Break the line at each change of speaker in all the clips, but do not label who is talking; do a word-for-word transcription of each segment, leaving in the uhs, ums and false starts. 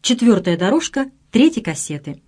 Четвертая дорожка третьей кассеты.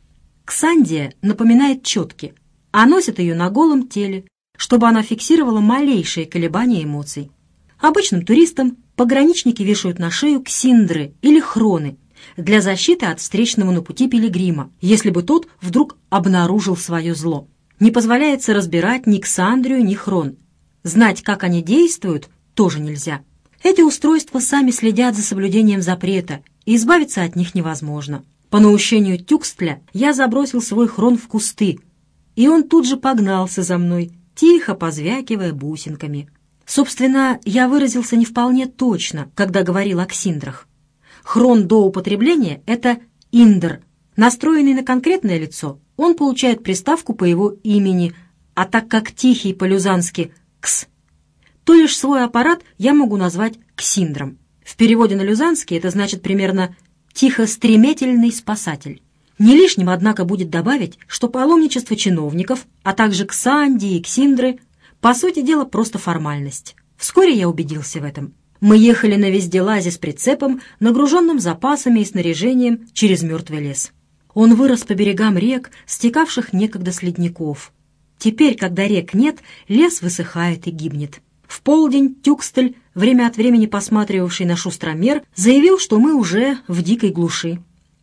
Ксандия напоминает четки, а носит ее на голом теле, чтобы она фиксировала малейшие колебания эмоций. Обычным туристам пограничники вешают на шею ксиндры или хроны для защиты от встречного на пути пилигрима, если бы тот вдруг обнаружил свое зло. Не позволяется разбирать ни ксандрию, ни хрон. Знать, как они действуют, тоже нельзя. Эти устройства сами следят за соблюдением запрета, и избавиться от них невозможно. По наущению Тюкстля я забросил свой хрон в кусты, и он тут же погнался за мной, тихо позвякивая бусинками. Собственно, я выразился не вполне точно, когда говорил о ксиндрах. Хрон до употребления — это индр. Настроенный на конкретное лицо, он получает приставку по его имени, а так как тихий по-люзански «кс», то лишь свой аппарат я могу назвать ксиндром. В переводе на люзанский это значит примерно «тихо-стремительный спасатель». Не лишним, однако, будет добавить, что паломничество чиновников, а также ксандии и ксиндры, по сути дела, просто формальность. Вскоре я убедился в этом. Мы ехали на везделаде с прицепом, нагруженным запасами и снаряжением через мертвый лес. Он вырос по берегам рек, стекавших некогда с ледников. Теперь, когда рек нет, лес высыхает и гибнет. В полдень Тюкстель, время от времени посматривавший на шустромер, заявил, что мы уже в дикой глуши.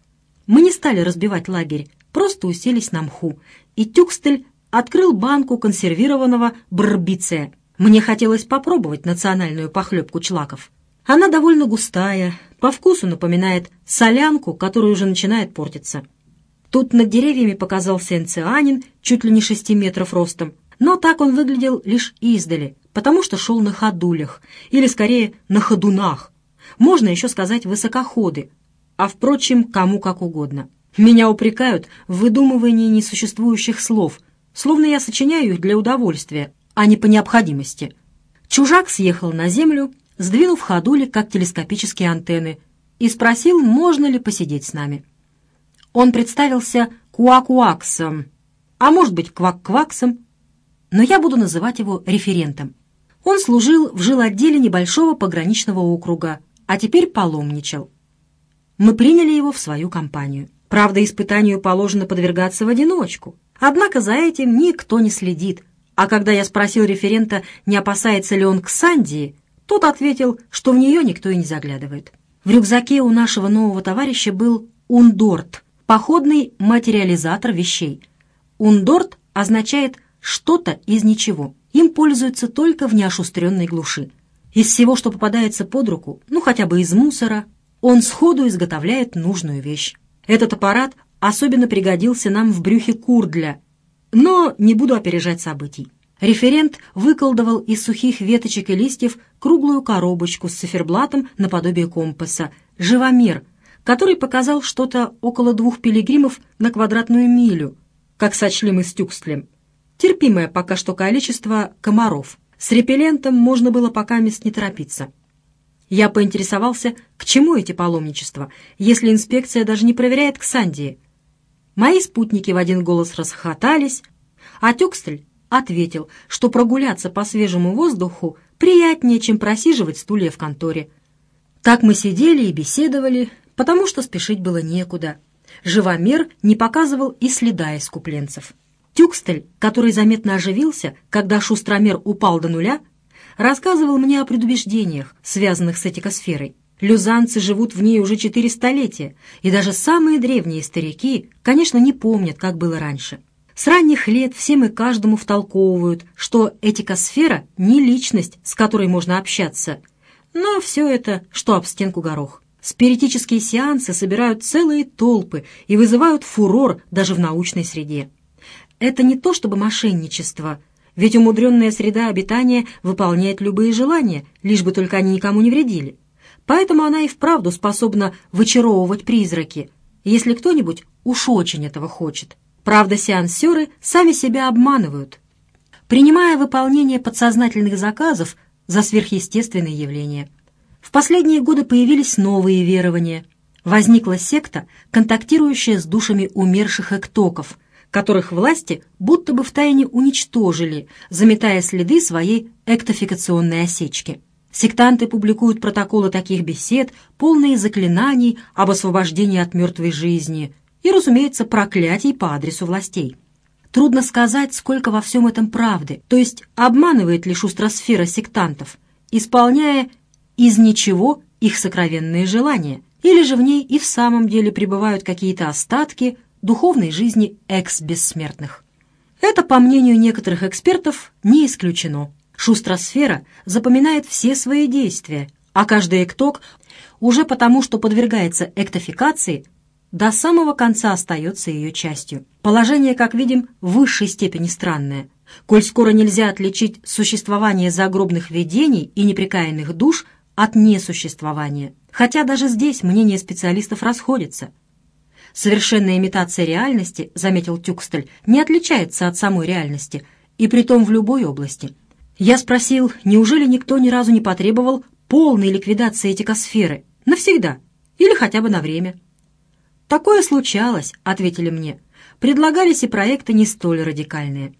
Мы не стали разбивать лагерь, просто уселись на мху, и Тюкстель открыл банку консервированного брбице. Мне хотелось попробовать национальную похлебку члаков. Она довольно густая, по вкусу напоминает солянку, которая уже начинает портиться. Тут над деревьями показался энцианин, чуть ли не шести метров ростом, но так он выглядел лишь издали, потому что шел на ходулях, или скорее на ходунах. Можно еще сказать высокоходы, а, впрочем, кому как угодно. Меня упрекают в выдумывании несуществующих слов, словно я сочиняю их для удовольствия, а не по необходимости. Чужак съехал на землю, сдвинув ходули, как телескопические антенны, и спросил, можно ли посидеть с нами. Он представился Куакуаксом, а может быть Квак-Кваксом, но я буду называть его референтом. Он служил в жилотделе небольшого пограничного округа, а теперь паломничал. Мы приняли его в свою компанию. Правда, испытанию положено подвергаться в одиночку. Однако за этим никто не следит. А когда я спросил референта, не опасается ли он ксандии, тот ответил, что в нее никто и не заглядывает. В рюкзаке у нашего нового товарища был ундорт, походный материализатор вещей. Ундорт означает «что-то из ничего». Им пользуются только в неошустренной глуши. Из всего, что попадается под руку, ну хотя бы из мусора, он сходу изготовляет нужную вещь. Этот аппарат особенно пригодился нам в брюхе курдля, но не буду опережать событий. Референт выколдовал из сухих веточек и листьев круглую коробочку с циферблатом наподобие компаса, живомер, который показал что-то около двух пилигримов на квадратную милю, как сочли мы с Тюкстлем. Терпимое пока что количество комаров. С репеллентом можно было пока мест не торопиться. Я поинтересовался, к чему эти паломничества, если инспекция даже не проверяет ксандии. Мои спутники в один голос расхохотались, а Тюкстель ответил, что прогуляться по свежему воздуху приятнее, чем просиживать стулья в конторе. Так мы сидели и беседовали, потому что спешить было некуда. Живомер не показывал и следа искупленцев. Тюкстель, который заметно оживился, когда шустромер упал до нуля, рассказывал мне о предубеждениях, связанных с этикосферой. Люзанцы живут в ней уже четыре столетия, и даже самые древние старики, конечно, не помнят, как было раньше. С ранних лет всем и каждому втолковывают, что этикосфера не личность, с которой можно общаться, но все это, что об стенку горох. Спиритические сеансы собирают целые толпы и вызывают фурор даже в научной среде. Это не то чтобы мошенничество, ведь умудренная среда обитания выполняет любые желания, лишь бы только они никому не вредили. Поэтому она и вправду способна вычаровывать призраки, если кто-нибудь уж очень этого хочет. Правда, сеансеры сами себя обманывают, принимая выполнение подсознательных заказов за сверхъестественные явления. В последние годы появились новые верования. Возникла секта, контактирующая с душами умерших эктоков, которых власти будто бы втайне уничтожили, заметая следы своей эктофикационной осечки. Сектанты публикуют протоколы таких бесед, полные заклинаний об освобождении от мертвой жизни и, разумеется, проклятий по адресу властей. Трудно сказать, сколько во всем этом правды, то есть обманывает ли шустросфера сектантов, исполняя из ничего их сокровенные желания, или же в ней и в самом деле пребывают какие-то остатки духовной жизни экс-бессмертных. Это, по мнению некоторых экспертов, не исключено. Шустросфера запоминает все свои действия, а каждый экток уже потому, что подвергается эктофикации, до самого конца остается ее частью. Положение, как видим, в высшей степени странное. Коль скоро нельзя отличить существование загробных видений и непрекаянных душ от несуществования, хотя даже здесь мнения специалистов расходятся. Совершенная имитация реальности, заметил Тюкстель, не отличается от самой реальности, и притом в любой области. Я спросил, неужели никто ни разу не потребовал полной ликвидации этикосферы, навсегда, или хотя бы на время? «Такое случалось», — ответили мне. Предлагались и проекты не столь радикальные.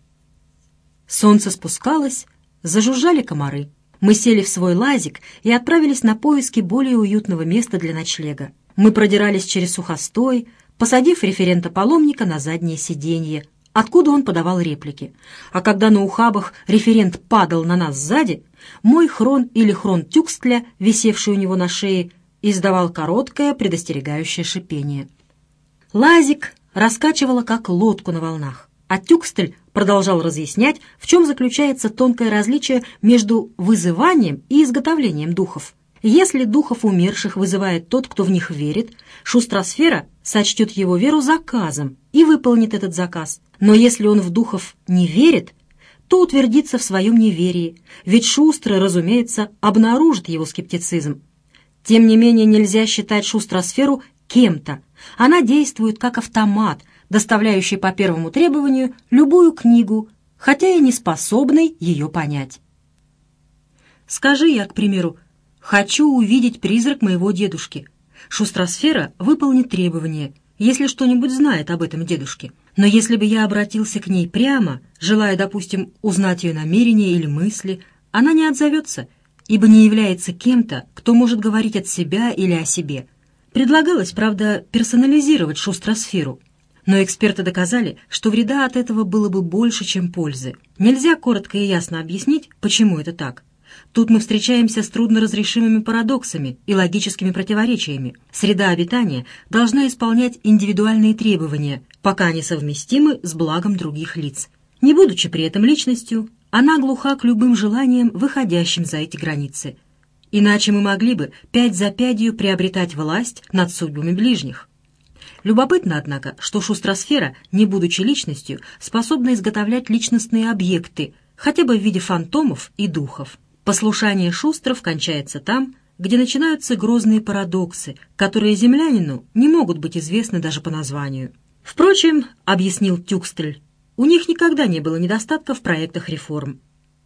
Солнце спускалось, зажужжали комары. Мы сели в свой лазик и отправились на поиски более уютного места для ночлега. Мы продирались через сухостой, посадив референта-паломника на заднее сиденье, откуда он подавал реплики. А когда на ухабах референт падал на нас сзади, мой хрон или хрон Тюкстля, висевший у него на шее, издавал короткое предостерегающее шипение. Лазик раскачивало, как лодку на волнах, а Тюкстель продолжал разъяснять, в чем заключается тонкое различие между вызыванием и изготовлением духов. Если духов умерших вызывает тот, кто в них верит, шустросфера сочтет его веру заказом и выполнит этот заказ. Но если он в духов не верит, то утвердится в своем неверии, ведь шустрый, разумеется, обнаружит его скептицизм. Тем не менее, нельзя считать шустросферу кем-то. Она действует как автомат, доставляющий по первому требованию любую книгу, хотя и не способный ее понять. Скажи я, к примеру, «Хочу увидеть призрак моего дедушки». Шустросфера выполнит требование, если что-нибудь знает об этом дедушке. Но если бы я обратился к ней прямо, желая, допустим, узнать ее намерения или мысли, она не отзовется, ибо не является кем-то, кто может говорить от себя или о себе. Предлагалось, правда, персонализировать шустросферу, но эксперты доказали, что вреда от этого было бы больше, чем пользы. Нельзя коротко и ясно объяснить, почему это так. Тут мы встречаемся с трудноразрешимыми парадоксами и логическими противоречиями. Среда обитания должна исполнять индивидуальные требования, пока они совместимы с благом других лиц. Не будучи при этом личностью, она глуха к любым желаниям, выходящим за эти границы. Иначе мы могли бы пять за пятью приобретать власть над судьбами ближних. Любопытно, однако, что шустросфера, не будучи личностью, способна изготовлять личностные объекты, хотя бы в виде фантомов и духов. Послушание шустров кончается там, где начинаются грозные парадоксы, которые землянину не могут быть известны даже по названию. Впрочем, объяснил Тюкстель, у них никогда не было недостатка в проектах реформ.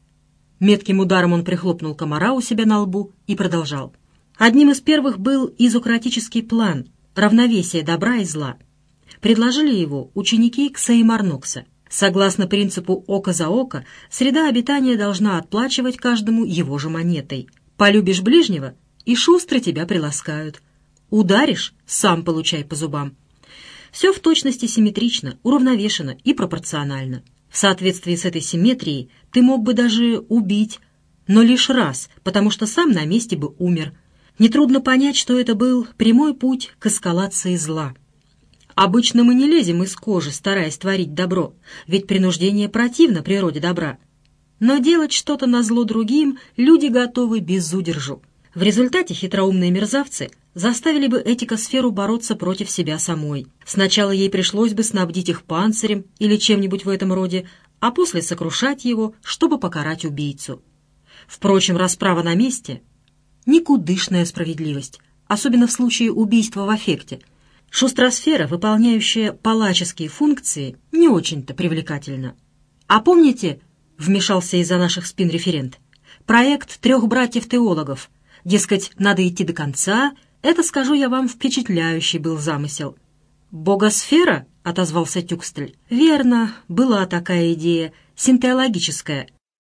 Метким ударом он прихлопнул комара у себя на лбу и продолжал. Одним из первых был изократический план равновесия добра и зла. Предложили его ученики Ксаимарнокса. Согласно принципу «око за око», среда обитания должна отплачивать каждому его же монетой. Полюбишь ближнего, и шустро тебя приласкают. Ударишь — сам получай по зубам. Все в точности симметрично, уравновешено и пропорционально. В соответствии с этой симметрией ты мог бы даже убить, но лишь раз, потому что сам на месте бы умер. Нетрудно понять, что это был прямой путь к эскалации зла. Обычно мы не лезем из кожи, стараясь творить добро, ведь принуждение противно природе добра. Но делать что-то назло другим люди готовы без удержу. В результате хитроумные мерзавцы заставили бы этикосферу бороться против себя самой. Сначала ей пришлось бы снабдить их панцирем или чем-нибудь в этом роде, а после сокрушать его, чтобы покарать убийцу. Впрочем, расправа на месте — никудышная справедливость, особенно в случае убийства в аффекте. Шустросфера, выполняющая палаческие функции, не очень-то привлекательна. А помните, вмешался из-за наших спин референт, проект трех братьев-теологов, дескать, надо идти до конца, это, скажу я вам, впечатляющий был замысел. «Богосфера?» — отозвался Тюкстель. «Верно, была такая идея, синтеологическая.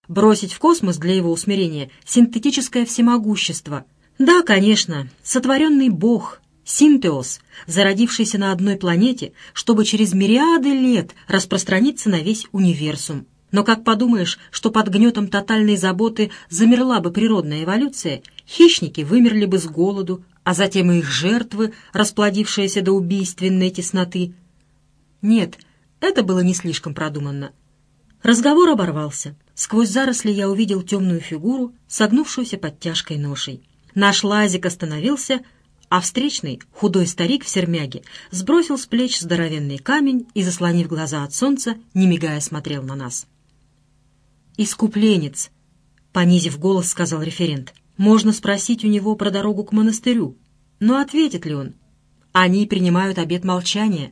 Бросить в космос для его усмирения синтетическое всемогущество. Да, конечно, сотворенный бог, синтеос, зародившийся на одной планете, чтобы через мириады лет распространиться на весь универсум. Но как подумаешь, что под гнетом тотальной заботы замерла бы природная эволюция, хищники вымерли бы с голоду, а затем и их жертвы, расплодившиеся до убийственной тесноты. Нет, это было не слишком продуманно. Разговор оборвался. Сквозь заросли я увидел темную фигуру, согнувшуюся под тяжкой ношей. Наш лазик остановился, а встречный, худой старик в сермяге, сбросил с плеч здоровенный камень и, заслонив глаза от солнца, не мигая смотрел на нас. «Искупленец», — понизив голос, сказал референт. «Можно спросить у него про дорогу к монастырю. Но ответит ли он? Они принимают обет молчания».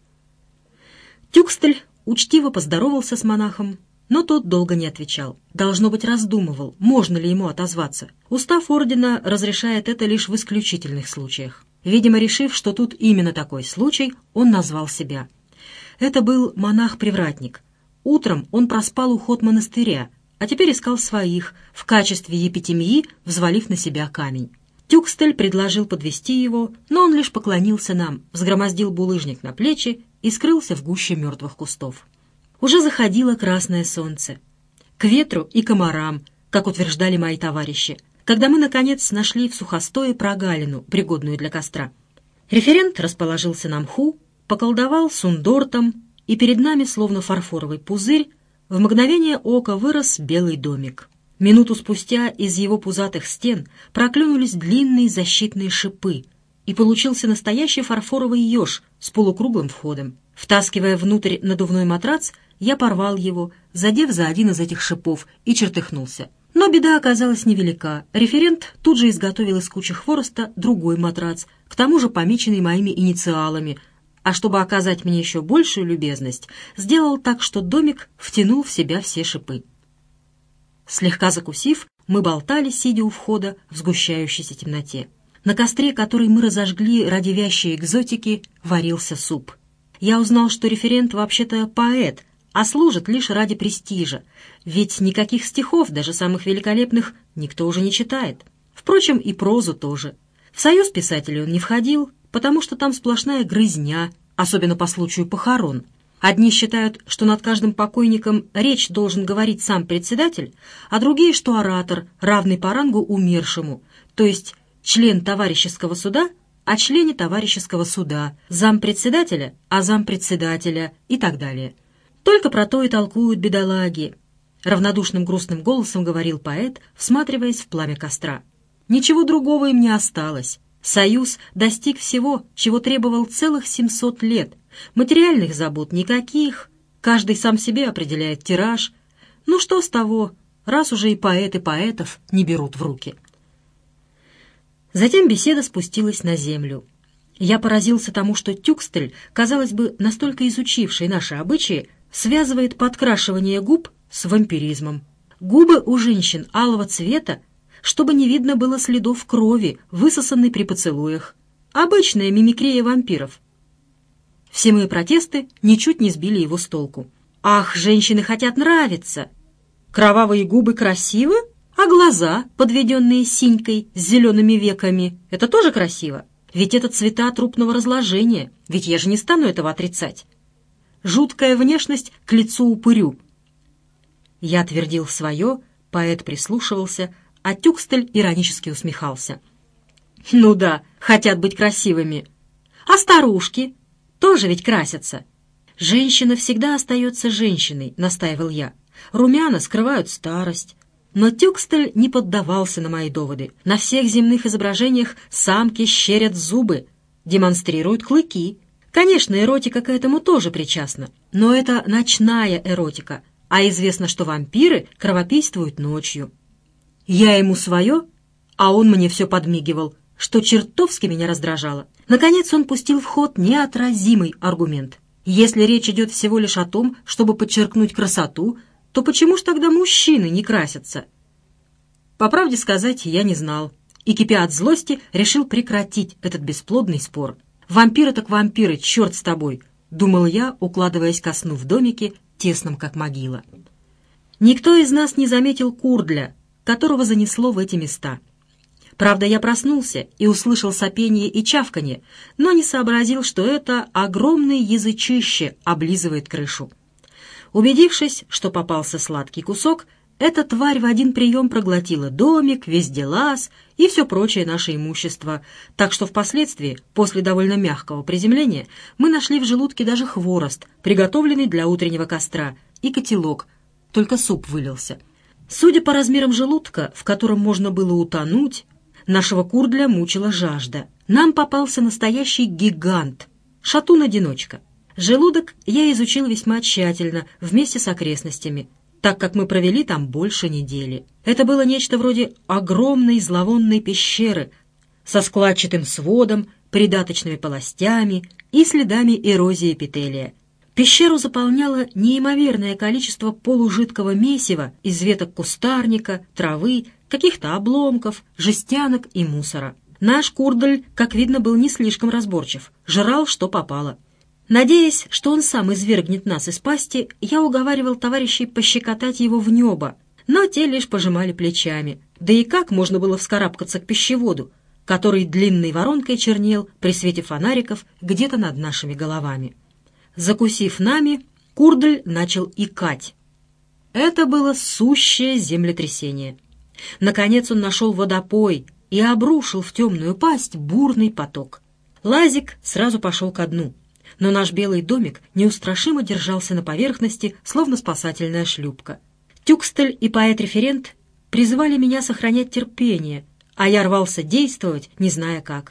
Тюкстель учтиво поздоровался с монахом, но тот долго не отвечал. Должно быть, раздумывал, можно ли ему отозваться. Устав ордена разрешает это лишь в исключительных случаях. Видимо, решив, что тут именно такой случай, он назвал себя. Это был монах-привратник. Утром он проспал уход монастыря, а теперь искал своих, в качестве епитемии взвалив на себя камень. Тюкстель предложил подвести его, но он лишь поклонился нам, взгромоздил булыжник на плечи и скрылся в гуще мертвых кустов. Уже заходило красное солнце. К ветру и комарам, как утверждали мои товарищи, когда мы, наконец, нашли в сухостое прогалину, пригодную для костра. Референт расположился на мху, поколдовал сундортом, и перед нами, словно фарфоровый пузырь, в мгновение ока вырос белый домик. Минуту спустя из его пузатых стен проклюнулись длинные защитные шипы, и получился настоящий фарфоровый еж с полукруглым входом. Втаскивая внутрь надувной матрац, я порвал его, задев за один из этих шипов, и чертыхнулся. Но беда оказалась невелика. Референт тут же изготовил из кучи хвороста другой матрац, к тому же помеченный моими инициалами, а чтобы оказать мне еще большую любезность, сделал так, что домик втянул в себя все шипы. Слегка закусив, мы болтали, сидя у входа в сгущающейся темноте. На костре, который мы разожгли ради вящей экзотики, варился суп. Я узнал, что референт вообще-то поэт, а служит лишь ради престижа, ведь никаких стихов, даже самых великолепных, никто уже не читает. Впрочем, и прозу тоже. В союз писателей он не входил, потому что там сплошная грызня, особенно по случаю похорон. Одни считают, что над каждым покойником речь должен говорить сам председатель, а другие, что оратор, равный по рангу умершему, то есть член товарищеского суда, о члене товарищеского суда, зампредседателя, а зампредседателя и так далее. Только про то и толкуют бедолаги, — равнодушным грустным голосом говорил поэт, всматриваясь в пламя костра. Ничего другого им не осталось. Союз достиг всего, чего требовал целых семьсот лет. Материальных забот никаких, каждый сам себе определяет тираж. Ну что с того, раз уже и поэты поэтов не берут в руки. Затем беседа спустилась на землю. Я поразился тому, что Тюкстель, казалось бы, настолько изучивший наши обычаи, связывает подкрашивание губ с вампиризмом. Губы у женщин алого цвета, чтобы не видно было следов крови, высосанной при поцелуях. Обычная мимикрия вампиров. Все мои протесты ничуть не сбили его с толку. «Ах, женщины хотят нравиться! Кровавые губы красивы? А глаза, подведенные синькой с зелеными веками, это тоже красиво? Ведь это цвета трупного разложения, ведь я же не стану этого отрицать. Жуткая внешность к лицу упырю». Я твердил свое, поэт прислушивался, а Тюкстель иронически усмехался. «Ну да, хотят быть красивыми. А старушки тоже ведь красятся. Женщина всегда остается женщиной», — настаивал я. «Румяна скрывают старость». Но Тюкстель не поддавался на мои доводы. На всех земных изображениях самки щерят зубы, демонстрируют клыки. Конечно, эротика к этому тоже причастна, но это ночная эротика, а известно, что вампиры кровопийствуют ночью. Я ему свое, а он мне все подмигивал, что чертовски меня раздражало. Наконец он пустил в ход неотразимый аргумент. Если речь идет всего лишь о том, чтобы подчеркнуть красоту, то почему ж тогда мужчины не красятся? По правде сказать, я не знал, и, кипя от злости, решил прекратить этот бесплодный спор. «Вампиры так вампиры, черт с тобой!» — думал я, укладываясь ко сну в домике, тесном как могила. Никто из нас не заметил Курдля, которого занесло в эти места. Правда, я проснулся и услышал сопение и чавканье, но не сообразил, что это огромное язычище облизывает крышу. Убедившись, что попался сладкий кусок, эта тварь в один прием проглотила домик, везделаз и все прочее наше имущество, так что впоследствии, после довольно мягкого приземления, мы нашли в желудке даже хворост, приготовленный для утреннего костра, и котелок, только суп вылился. Судя по размерам желудка, в котором можно было утонуть, нашего Курдля мучила жажда. Нам попался настоящий гигант, шатун-одиночка. Желудок я изучил весьма тщательно, вместе с окрестностями, так как мы провели там больше недели. Это было нечто вроде огромной зловонной пещеры со складчатым сводом, придаточными полостями и следами эрозии эпителия. Пещеру заполняло неимоверное количество полужидкого месива из веток кустарника, травы, каких-то обломков, жестянок и мусора. Наш Курдль, как видно, был не слишком разборчив, жрал, что попало. Надеясь, что он сам извергнет нас из пасти, я уговаривал товарищей пощекотать его в небо, но те лишь пожимали плечами. Да и как можно было вскарабкаться к пищеводу, который длинной воронкой чернел при свете фонариков где-то над нашими головами? Закусив нами, Курдль начал икать. Это было сущее землетрясение. Наконец он нашел водопой и обрушил в темную пасть бурный поток. Лазик сразу пошел ко дну, но наш белый домик неустрашимо держался на поверхности, словно спасательная шлюпка. Тюкстель и поэт-референт призывали меня сохранять терпение, а я рвался действовать, не зная как.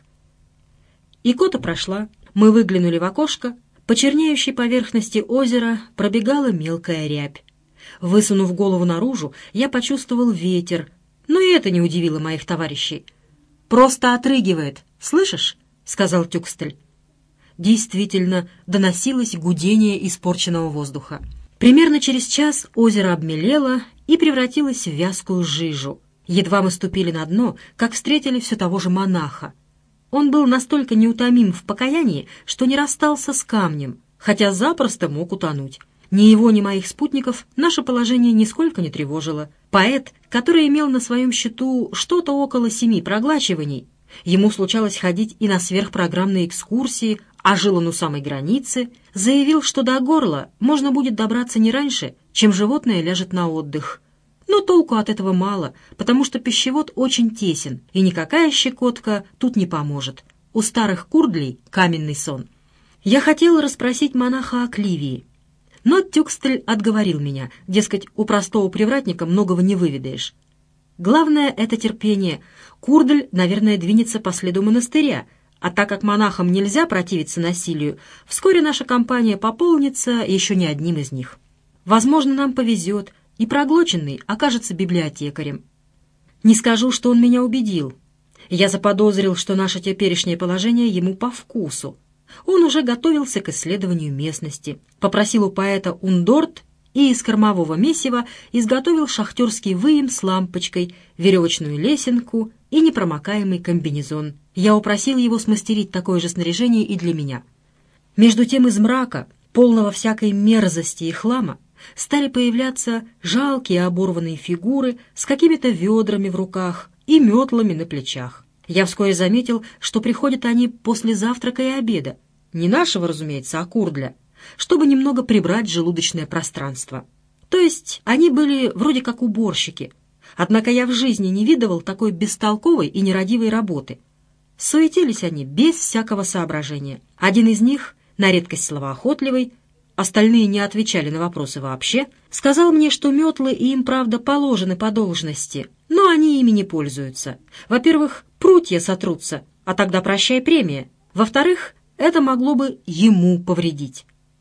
Икота прошла, мы выглянули в окошко, по чернеющей поверхности озера пробегала мелкая рябь. Высунув голову наружу, я почувствовал ветер, но и это не удивило моих товарищей. «Просто отрыгивает, слышишь?» — сказал Тюкстель. Действительно, доносилось гудение испорченного воздуха. Примерно через час озеро обмелело и превратилось в вязкую жижу. Едва мы ступили на дно, как встретили все того же монаха. Он был настолько неутомим в покаянии, что не расстался с камнем, хотя запросто мог утонуть. Ни его, ни моих спутников наше положение нисколько не тревожило. Поэт, который имел на своем счету что-то около семи проглачиваний, ему случалось ходить и на сверхпрограммные экскурсии, а жил он у самой границы, заявил, что до горла можно будет добраться не раньше, чем животное ляжет на отдых. Но толку от этого мало, потому что пищевод очень тесен, и никакая щекотка тут не поможет. У старых курдлей каменный сон. Я хотел расспросить монаха о Кливии, но Тюкстель отговорил меня, дескать, у простого привратника многого не выведаешь. Главное — это терпение. Курдль, наверное, двинется по следу монастыря, а так как монахам нельзя противиться насилию, вскоре наша компания пополнится еще не одним из них. Возможно, нам повезет, и проглоченный окажется библиотекарем. Не скажу, что он меня убедил. Я заподозрил, что наше теперешнее положение ему по вкусу. Он уже готовился к исследованию местности, попросил у поэта ундорт и из кормового месива изготовил шахтерский выем с лампочкой, веревочную лесенку и непромокаемый комбинезон. Я упросил его смастерить такое же снаряжение и для меня. Между тем из мрака, полного всякой мерзости и хлама, стали появляться жалкие оборванные фигуры с какими-то ведрами в руках и метлами на плечах. Я вскоре заметил, что приходят они после завтрака и обеда, не нашего, разумеется, а Курдля, чтобы немного прибрать желудочное пространство. То есть они были вроде как уборщики, однако я в жизни не видывал такой бестолковой и нерадивой работы. Суетились они без всякого соображения. Один из них, на редкость словоохотливый, остальные не отвечали на вопросы вообще, сказал мне, что метлы им, правда, положены по должности, но они ими не пользуются. Во-первых, прутья сотрутся, а тогда прощай премия. Во-вторых, это могло бы ему повредить.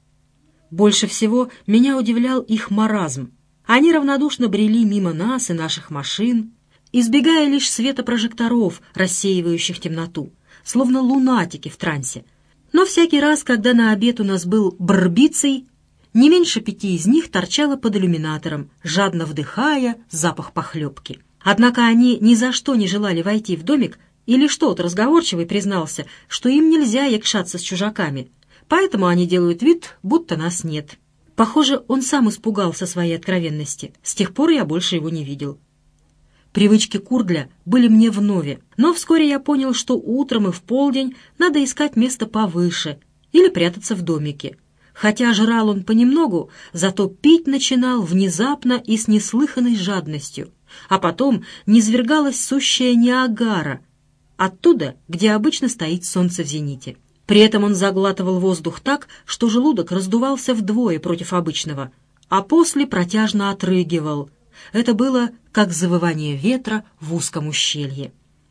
Больше всего меня удивлял их маразм. Они равнодушно брели мимо нас и наших машин, избегая лишь света прожекторов, рассеивающих темноту, словно лунатики в трансе. Но всякий раз, когда на обед у нас был барбицей, не меньше пяти из них торчало под иллюминатором, жадно вдыхая запах похлебки. Однако они ни за что не желали войти в домик, и лишь тот разговорчивый признался, что им нельзя якшаться с чужаками, поэтому они делают вид, будто нас нет. Похоже, он сам испугался своей откровенности. С тех пор я больше его не видел. Привычки Курдля были мне вновь, но вскоре я понял, что утром и в полдень надо искать место повыше или прятаться в домике. Хотя жрал он понемногу, зато пить начинал внезапно и с неслыханной жадностью, а потом низвергалась сущая Ниагара, оттуда, где обычно стоит солнце в зените. При этом он заглатывал воздух так, что желудок раздувался вдвое против обычного, а после протяжно отрыгивал. Это было как завывание ветра в узком ущелье.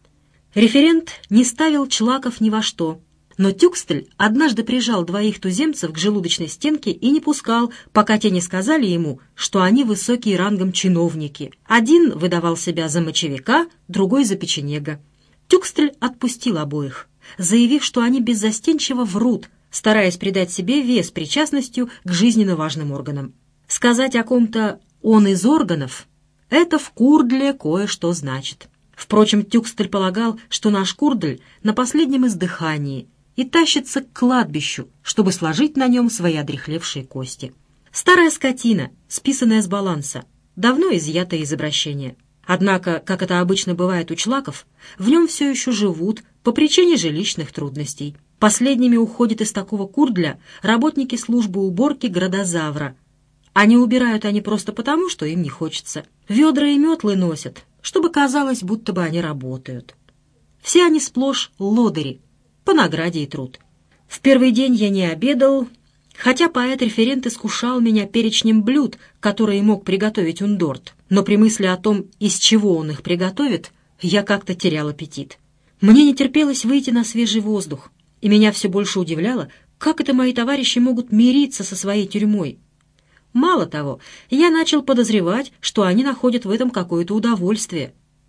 Референт не ставил Члаков ни во что, но Тюкстель однажды прижал двоих туземцев к желудочной стенке и не пускал, пока те не сказали ему, что они высокие рангом чиновники. Один выдавал себя за мочевика, другой за печенега. Тюкстель отпустил обоих, заявив, что они беззастенчиво врут, стараясь придать себе вес причастностью к жизненно важным органам. Сказать о ком-то «он из органов» — это в Курдле кое-что значит. Впрочем, Тюкстель полагал, что наш Курдль на последнем издыхании и тащится к кладбищу, чтобы сложить на нем свои одряхлевшие кости. Старая скотина, списанная с баланса, давно изъята из обращения. Однако, как это обычно бывает у Члаков, в нем все еще живут по причине жилищных трудностей. Последними уходят из такого Курдля работники службы уборки Градозавра. А не убирают они просто потому, что им не хочется. Ведра и метлы носят, чтобы казалось, будто бы они работают. Все они сплошь лодыри, по награде и труд. В первый день я не обедал, хотя поэт-референт искушал меня перечнем блюд, которые мог приготовить Ундорт, но при мысли о том, из чего он их приготовит, я как-то терял аппетит. Мне не терпелось выйти на свежий воздух, и меня все больше удивляло, как это мои товарищи могут мириться со своей тюрьмой. Мало того, я начал подозревать, что они находят в этом какое-то удовольствие.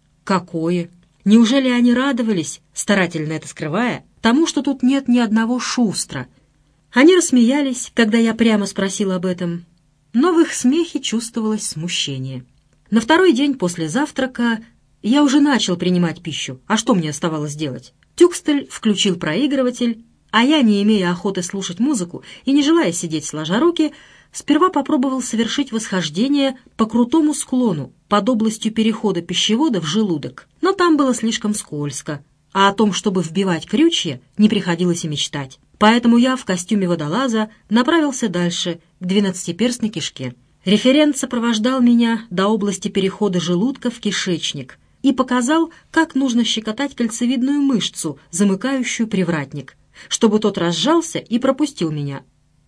Какое? Неужели они радовались, старательно это скрывая, тому, что тут нет ни одного шустра? Они рассмеялись, когда я прямо спросил об этом, но в их смехе чувствовалось смущение. На второй день после завтрака я уже начал принимать пищу, а что мне оставалось делать? Тюкстель включил проигрыватель, а я, не имея охоты слушать музыку и не желая сидеть сложа руки, сперва попробовал совершить восхождение по крутому склону под областью перехода пищевода в желудок, но там было слишком скользко, а о том, чтобы вбивать крючья, не приходилось и мечтать. Поэтому я в костюме водолаза направился дальше, к двенадцатиперстной кишке. Референт сопровождал меня до области перехода желудка в кишечник и показал, как нужно щекотать кольцевидную мышцу, замыкающую привратник, чтобы тот разжался и пропустил меня.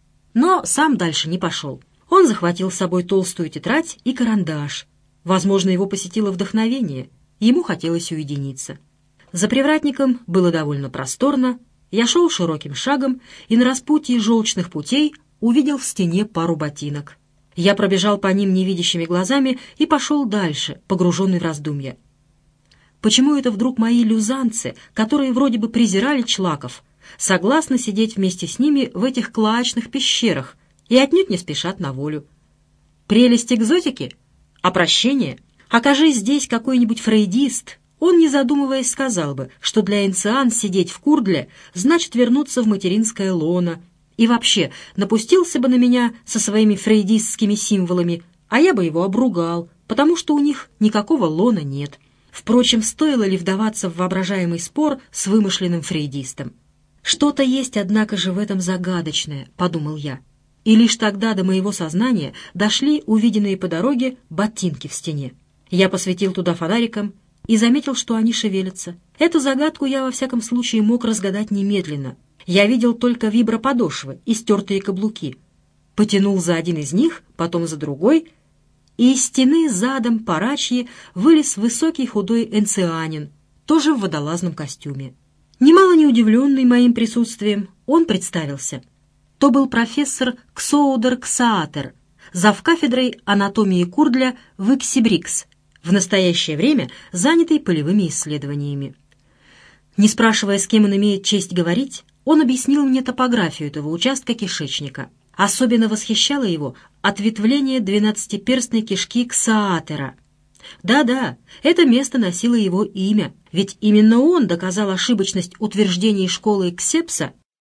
Но сам дальше не пошел. Он захватил с собой толстую тетрадь и карандаш. Возможно, его посетило вдохновение. Ему хотелось уединиться. За привратником было довольно просторно. Я шел широким шагом и на распутье желчных путей увидел в стене пару ботинок. Я пробежал по ним невидящими глазами и пошел дальше, погруженный в раздумья. Почему это вдруг мои люзанцы, которые вроде бы презирали Члаков, согласны сидеть вместе с ними в этих клоачных пещерах и отнюдь не спешат на волю? Прелесть экзотики? Опрощение? Окажись здесь какой-нибудь фрейдист, он, не задумываясь, сказал бы, что для энциан сидеть в Курдле значит вернуться в материнское лоно, и вообще напустился бы на меня со своими фрейдистскими символами, а я бы его обругал, потому что у них никакого лона нет. Впрочем, стоило ли вдаваться в воображаемый спор с вымышленным фрейдистом? «Что-то есть, однако же, в этом загадочное», — подумал я. И лишь тогда до моего сознания дошли увиденные по дороге ботинки в стене. Я посветил туда фонариком и заметил, что они шевелятся. Эту загадку я, во всяком случае, мог разгадать немедленно. Я видел только виброподошвы и стертые каблуки. Потянул за один из них, потом за другой, и из стены задом парачьи вылез высокий худой энцианин, тоже в водолазном костюме. Немало не удивленный моим присутствием, он представился. То был профессор Ксоудер Ксаатер, завкафедрой анатомии Курдля в Иксибрикс, в настоящее время занятый полевыми исследованиями. Не спрашивая, с кем он имеет честь говорить, он объяснил мне топографию этого участка кишечника. Особенно восхищало его ответвление двенадцатиперстной кишки Ксаатера. Да-да, это место носило его имя, ведь именно он доказал ошибочность утверждений школы Ксепса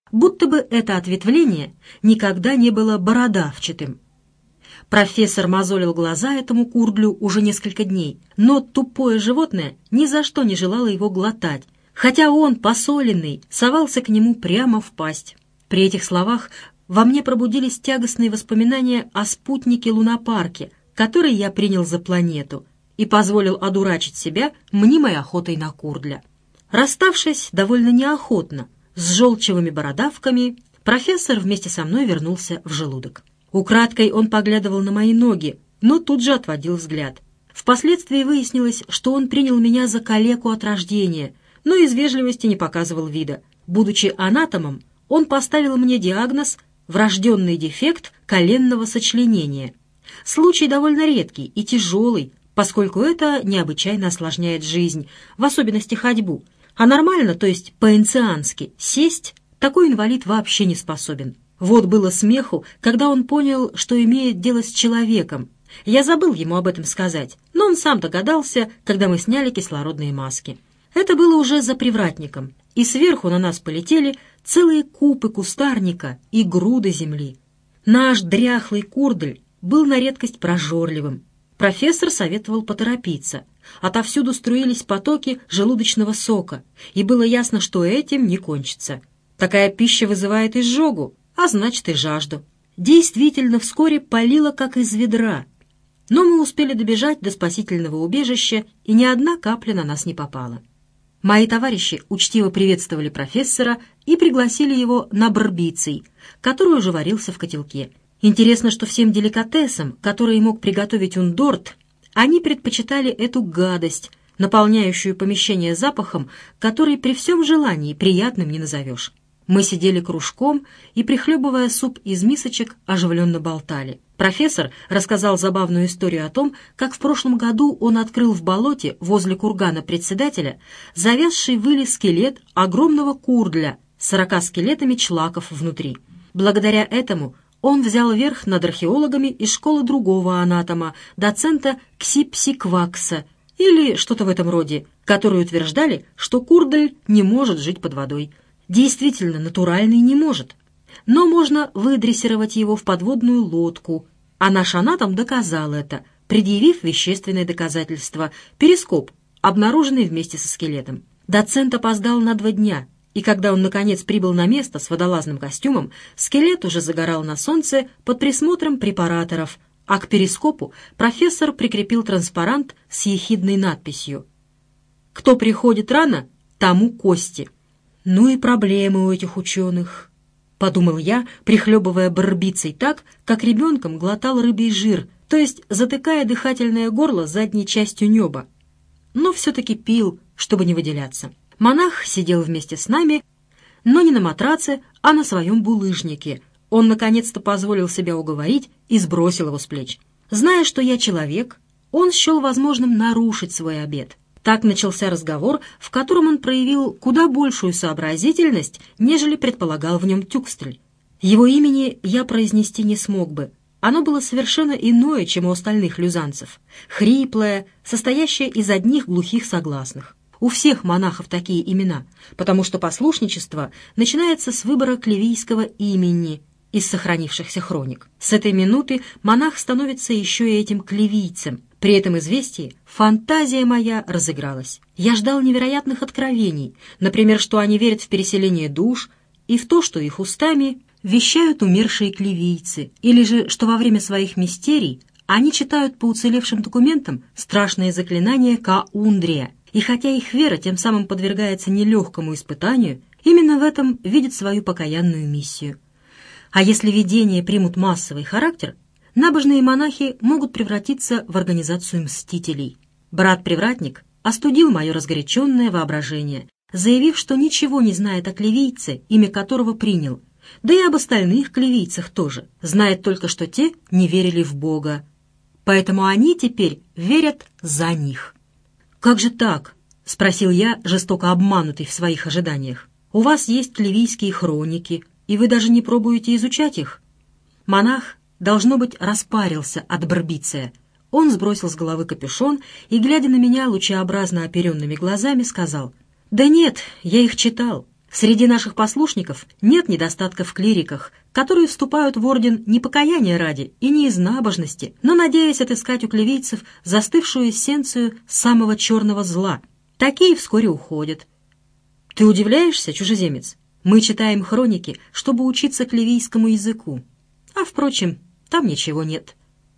будто бы это ответвление никогда не было бородавчатым. Профессор мозолил глаза этому курдлю уже несколько дней, но тупое животное ни за что не желало его глотать, хотя он, посоленный, совался к нему прямо в пасть. При этих словах во мне пробудились тягостные воспоминания о спутнике-лунопарке, который я принял за планету, и позволил одурачить себя мнимой охотой на курдля. Расставшись довольно неохотно, с желчевыми бородавками, профессор вместе со мной вернулся в желудок. Украдкой он поглядывал на мои ноги, но тут же отводил взгляд. Впоследствии выяснилось, что он принял меня за калеку от рождения, но из вежливости не показывал вида. Будучи анатомом, он поставил мне диагноз «врожденный дефект коленного сочленения». Случай довольно редкий и тяжелый, поскольку это необычайно осложняет жизнь, в особенности ходьбу. А нормально, то есть по-энциански, сесть такой инвалид вообще не способен. Вот было смеху, когда он понял, что имеет дело с человеком. Я забыл ему об этом сказать, но он сам догадался, когда мы сняли кислородные маски. Это было уже за привратником, и сверху на нас полетели целые купы кустарника и груды земли. Наш дряхлый курдль был на редкость прожорливым. Профессор советовал поторопиться. Отовсюду струились потоки желудочного сока, и было ясно, что этим не кончится. Такая пища вызывает изжогу, а значит и жажду. Действительно, вскоре палило, как из ведра. Но мы успели добежать до спасительного убежища, и ни одна капля на нас не попала. Мои товарищи учтиво приветствовали профессора и пригласили его на барбиций, который уже варился в котелке. Интересно, что всем деликатесам, которые мог приготовить Ундорт, они предпочитали эту гадость, наполняющую помещение запахом, который при всем желании приятным не назовешь. Мы сидели кружком и, прихлебывая суп из мисочек, оживленно болтали. Профессор рассказал забавную историю о том, как в прошлом году он открыл в болоте возле кургана председателя завязший вылез скелет огромного курдля с сорока скелетами члаков внутри. Благодаря этому он взял верх над археологами из школы другого анатома, доцента Ксипсиквакса, или что-то в этом роде, которые утверждали, что курдль не может жить под водой. Действительно, натуральный не может. Но можно выдрессировать его в подводную лодку, а наш анатом доказал это, предъявив вещественное доказательство — перископ, обнаруженный вместе со скелетом. Доцент опоздал на два дня, и когда он, наконец, прибыл на место с водолазным костюмом, скелет уже загорал на солнце под присмотром препараторов, а к перископу профессор прикрепил транспарант с ехидной надписью «Кто приходит рано, тому кости». «Ну и проблемы у этих ученых», — подумал я, прихлебывая барбицей так, как ребенком глотал рыбий жир, то есть затыкая дыхательное горло задней частью неба. Но все-таки пил, чтобы не выделяться. Монах сидел вместе с нами, но не на матраце, а на своем булыжнике. Он наконец-то позволил себя уговорить и сбросил его с плеч. Зная, что я человек, он счел возможным нарушить свой обет. Так начался разговор, в котором он проявил куда большую сообразительность, нежели предполагал в нем Тюкстль. Его имени я произнести не смог бы. Оно было совершенно иное, чем у остальных люзанцев. Хриплое, состоящее из одних глухих согласных. У всех монахов такие имена, потому что послушничество начинается с выбора клевийского имени из сохранившихся хроник. С этой минуты монах становится еще и этим клевийцем. При этом известии фантазия моя разыгралась. Я ждал невероятных откровений, например, что они верят в переселение душ и в то, что их устами вещают умершие клевийцы, или же, что во время своих мистерий они читают по уцелевшим документам страшные заклинания Каундрия, и хотя их вера тем самым подвергается нелегкому испытанию, именно в этом видят свою покаянную миссию. А если видения примут массовый характер, набожные монахи могут превратиться в организацию мстителей. Брат-привратник остудил мое разгоряченное воображение, заявив, что ничего не знает о клевийце, имя которого принял, да и об остальных клевийцах тоже, знает только, что те не верили в Бога. Поэтому они теперь верят за них. «Как же так?» — спросил я, жестоко обманутый в своих ожиданиях. «У вас есть клевийские хроники, и вы даже не пробуете изучать их?» Монах, должно быть, распарился от барбиция. Он сбросил с головы капюшон и, глядя на меня лучеобразно оперенными глазами, сказал: «Да нет, я их читал. Среди наших послушников нет недостатка в клириках, которые вступают в орден не покаяния ради и не из набожности, но надеясь отыскать у клевийцев застывшую эссенцию самого черного зла. Такие вскоре уходят. Ты удивляешься, чужеземец? Мы читаем хроники, чтобы учиться клевийскому языку. А, впрочем, там ничего нет.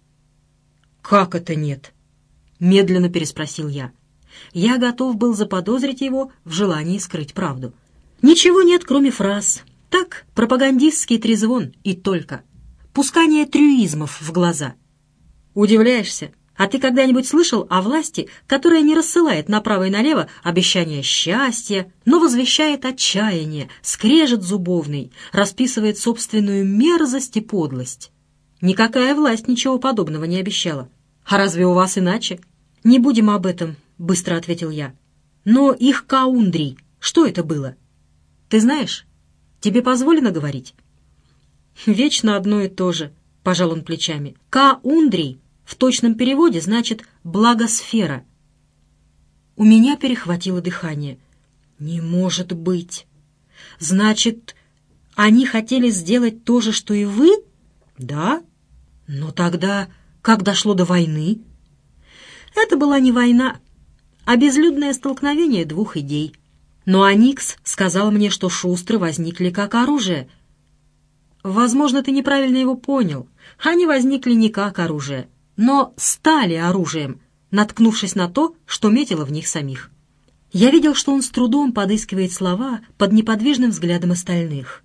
«Как это нет?» — медленно переспросил я. Я готов был заподозрить его в желании скрыть правду. «Ничего нет, кроме фраз. Так, пропагандистский трезвон и только. Пускание трюизмов в глаза. Удивляешься? А ты когда-нибудь слышал о власти, которая не рассылает направо и налево обещания счастья, но возвещает отчаяние, скрежет зубовный, расписывает собственную мерзость и подлость? Никакая власть ничего подобного не обещала. А разве у вас иначе?» «Не будем об этом», — быстро ответил я. «Но их каундрий, что это было? Ты знаешь, тебе позволено говорить?» «Вечно одно и то же», — пожал он плечами. «Каундрий в точном переводе значит «благосфера». У меня перехватило дыхание. «Не может быть! Значит, они хотели сделать то же, что и вы?» «Да? Но тогда, как дошло до войны?» «Это была не война, а безлюдное столкновение двух идей. Но Аникс сказал мне, что шустры возникли как оружие». «Возможно, ты неправильно его понял. Они возникли не как оружие, но стали оружием, наткнувшись на то, что метило в них самих». Я видел, что он с трудом подыскивает слова под неподвижным взглядом остальных.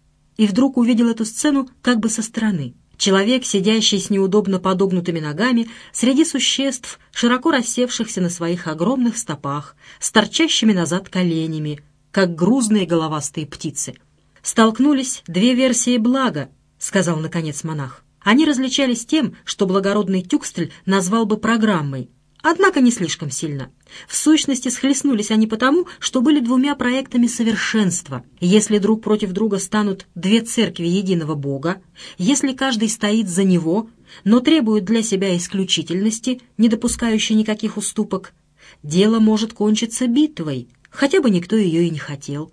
И вдруг увидел эту сцену как бы со стороны. Человек, сидящий с неудобно подогнутыми ногами, среди существ, широко рассевшихся на своих огромных стопах, с торчащими назад коленями, как грузные головастые птицы. «Столкнулись две версии блага», — сказал, наконец, монах. Они различались тем, что благородный Тюкстль назвал бы программой, однако не слишком сильно. В сущности, схлестнулись они потому, что были двумя проектами совершенства. Если друг против друга станут две церкви единого Бога, если каждый стоит за него, но требует для себя исключительности, не допускающей никаких уступок, дело может кончиться битвой, хотя бы никто ее и не хотел.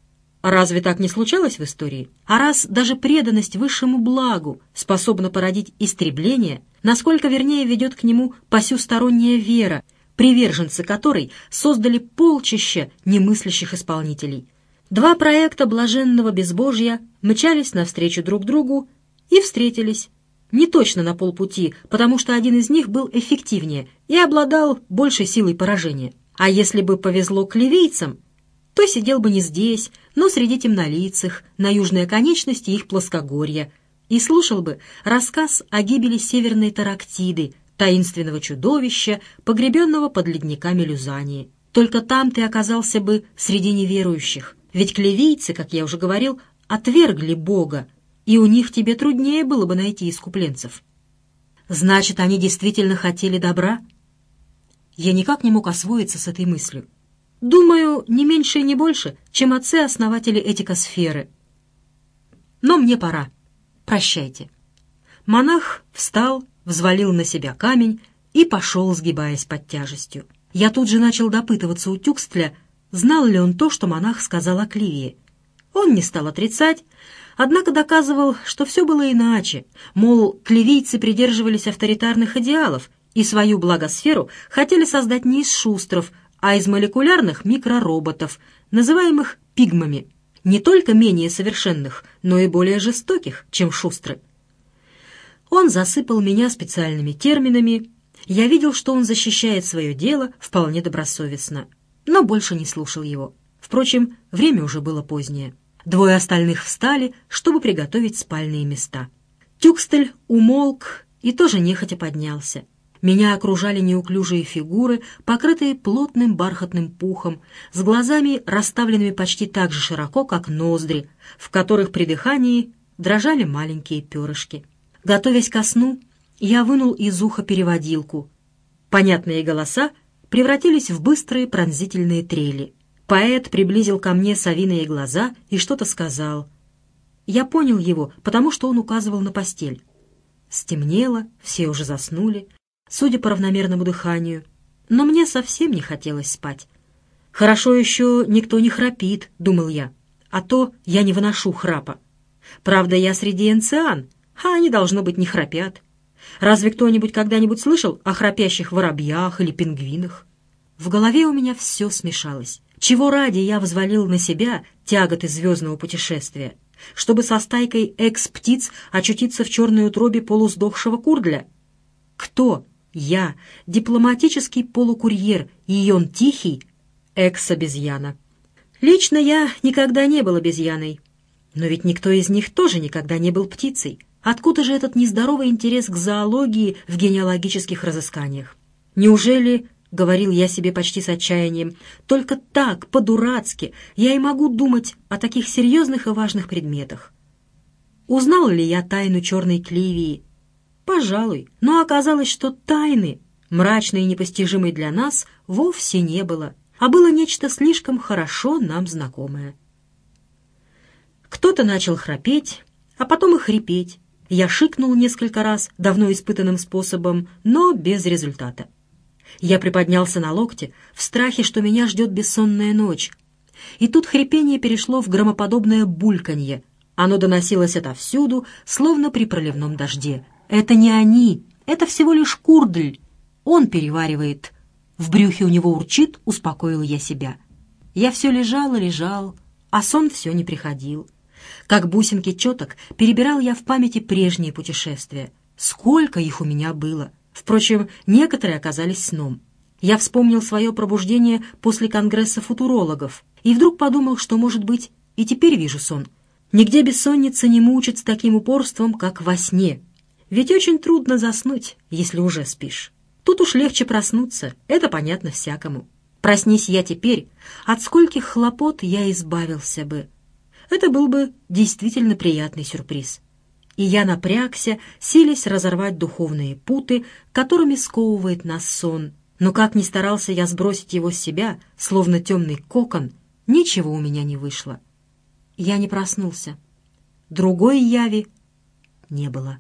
Разве так не случалось в истории? А раз даже преданность высшему благу способна породить истребление, насколько вернее ведет к нему посюсторонняя вера, приверженцы которой создали полчища немыслящих исполнителей. Два проекта блаженного безбожья мчались навстречу друг другу и встретились. Не точно на полпути, потому что один из них был эффективнее и обладал большей силой поражения. А если бы повезло клевийцам, то сидел бы не здесь, но среди темнолицых, на южной оконечности их плоскогорья, и слушал бы рассказ о гибели Северной Тарактиды, таинственного чудовища, погребенного под ледниками Люзании. Только там ты оказался бы среди неверующих, ведь клевийцы, как я уже говорил, отвергли Бога, и у них тебе труднее было бы найти искупленцев. Значит, они действительно хотели добра? Я никак не мог освоиться с этой мыслью. Думаю, не меньше и не больше, чем отцы-основатели этикосферы. Но мне пора. Прощайте. Монах встал, взвалил на себя камень и пошел, сгибаясь под тяжестью. Я тут же начал допытываться у Тюкстля, знал ли он то, что монах сказал о Кливии. Он не стал отрицать, однако доказывал, что все было иначе, мол, кливийцы придерживались авторитарных идеалов и свою благосферу хотели создать не из шустров, а из молекулярных микророботов, называемых пигмами, не только менее совершенных, но и более жестоких, чем шустры. Он засыпал меня специальными терминами. Я видел, что он защищает свое дело вполне добросовестно, но больше не слушал его. Впрочем, время уже было позднее. Двое остальных встали, чтобы приготовить спальные места. Тюкстель умолк и тоже нехотя поднялся. Меня окружали неуклюжие фигуры, покрытые плотным бархатным пухом, с глазами, расставленными почти так же широко, как ноздри, в которых при дыхании дрожали маленькие перышки. Готовясь ко сну, я вынул из уха переводилку. Понятные голоса превратились в быстрые пронзительные трели. Поэт приблизил ко мне совиные глаза и что-то сказал. Я понял его, потому что он указывал на постель. Стемнело, все уже заснули, судя по равномерному дыханию, но мне совсем не хотелось спать. «Хорошо еще никто не храпит», — думал я, а то я не выношу храпа. Правда, я среди энциан, а они, должно быть, не храпят. Разве кто-нибудь когда-нибудь слышал о храпящих воробьях или пингвинах? В голове у меня все смешалось. Чего ради я взвалил на себя тяготы звездного путешествия? Чтобы со стайкой экс-птиц очутиться в черной утробе полусдохшего курдля? Кто? Я, дипломатический полукурьер Ион Тихий, экс-обезьяна. Лично я никогда не был обезьяной. Но ведь никто из них тоже никогда не был птицей. Откуда же этот нездоровый интерес к зоологии в генеалогических разысканиях? Неужели, говорил я себе почти с отчаянием, только так, по-дурацки, я и могу думать о таких серьезных и важных предметах? Узнал ли я тайну черной кливии? Пожалуй, но оказалось, что тайны, мрачной и непостижимой для нас, вовсе не было, а было нечто слишком хорошо нам знакомое. Кто-то начал храпеть, а потом и хрипеть. Я шикнул несколько раз, давно испытанным способом, но без результата. Я приподнялся на локте, в страхе, что меня ждет бессонная ночь. И тут хрипение перешло в громоподобное бульканье. Оно доносилось отовсюду, словно при проливном дожде. Это не они, это всего лишь курдль. Он переваривает. В брюхе у него урчит, успокоил я себя. Я все лежал и лежал, а сон все не приходил. Как бусинки четок перебирал я в памяти прежние путешествия. Сколько их у меня было! Впрочем, некоторые оказались сном. Я вспомнил свое пробуждение после конгресса футурологов и вдруг подумал, что, может быть, и теперь вижу сон. Нигде бессонница не мучит с таким упорством, как во сне. Ведь очень трудно заснуть, если уже спишь. Тут уж легче проснуться, это понятно всякому. Проснись я теперь, от скольких хлопот я избавился бы. Это был бы действительно приятный сюрприз. И я напрягся, силясь разорвать духовные путы, которыми сковывает нас сон. Но как ни старался я сбросить его с себя, словно темный кокон, ничего у меня не вышло. Я не проснулся. Другой яви не было.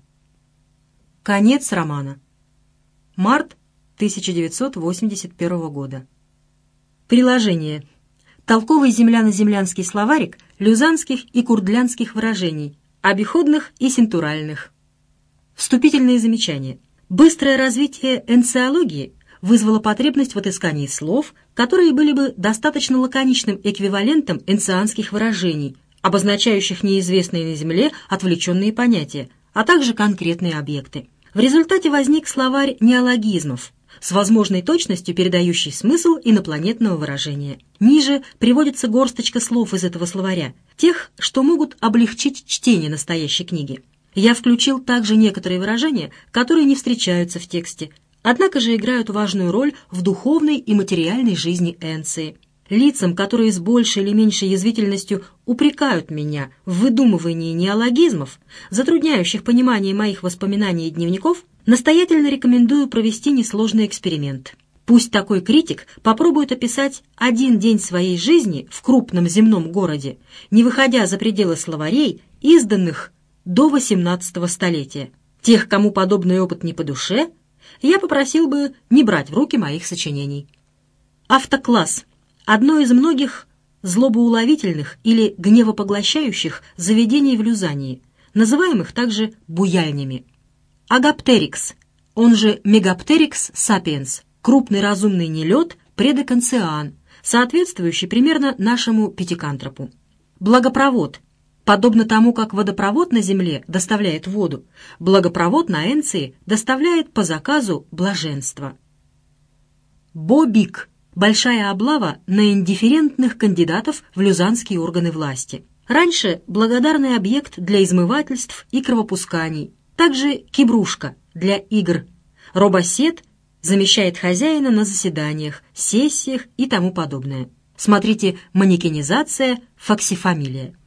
Конец романа. Март тысяча девятьсот восемьдесят первого года. Приложение. Толковый земляно-землянский словарик люзанских и курдлянских выражений, обиходных и синтуральных. Вступительные замечания. Быстрое развитие энциологии вызвало потребность в отыскании слов, которые были бы достаточно лаконичным эквивалентом энцианских выражений, обозначающих неизвестные на Земле отвлеченные понятия, а также конкретные объекты. В результате возник словарь неологизмов, с возможной точностью передающий смысл инопланетного выражения. Ниже приводится горсточка слов из этого словаря, тех, что могут облегчить чтение настоящей книги. Я включил также некоторые выражения, которые не встречаются в тексте, однако же играют важную роль в духовной и материальной жизни Энции. Лицам, которые с большей или меньшей язвительностью упрекают меня в выдумывании неологизмов, затрудняющих понимание моих воспоминаний и дневников, настоятельно рекомендую провести несложный эксперимент. Пусть такой критик попробует описать один день своей жизни в крупном земном городе, не выходя за пределы словарей, изданных до восемнадцатого столетия. Тех, кому подобный опыт не по душе, я попросил бы не брать в руки моих сочинений. Автокласс. Одно из многих злобоуловительных или гневопоглощающих заведений в Люзании, называемых также буяльнями. Агаптерикс, он же Мегаптерикс сапиенс, крупный разумный нелед, предоконциан, соответствующий примерно нашему пятикантропу. Благопровод. Подобно тому, как водопровод на Земле доставляет воду, благопровод на Энции доставляет по заказу блаженство. Бобик. Большая облава на индифферентных кандидатов в люзанские органы власти. Раньше благодарный объект для измывательств и кровопусканий. Также кибрушка для игр. Робосед замещает хозяина на заседаниях, сессиях и тому подобное. Смотрите «Манекенизация», «Факсифамилия».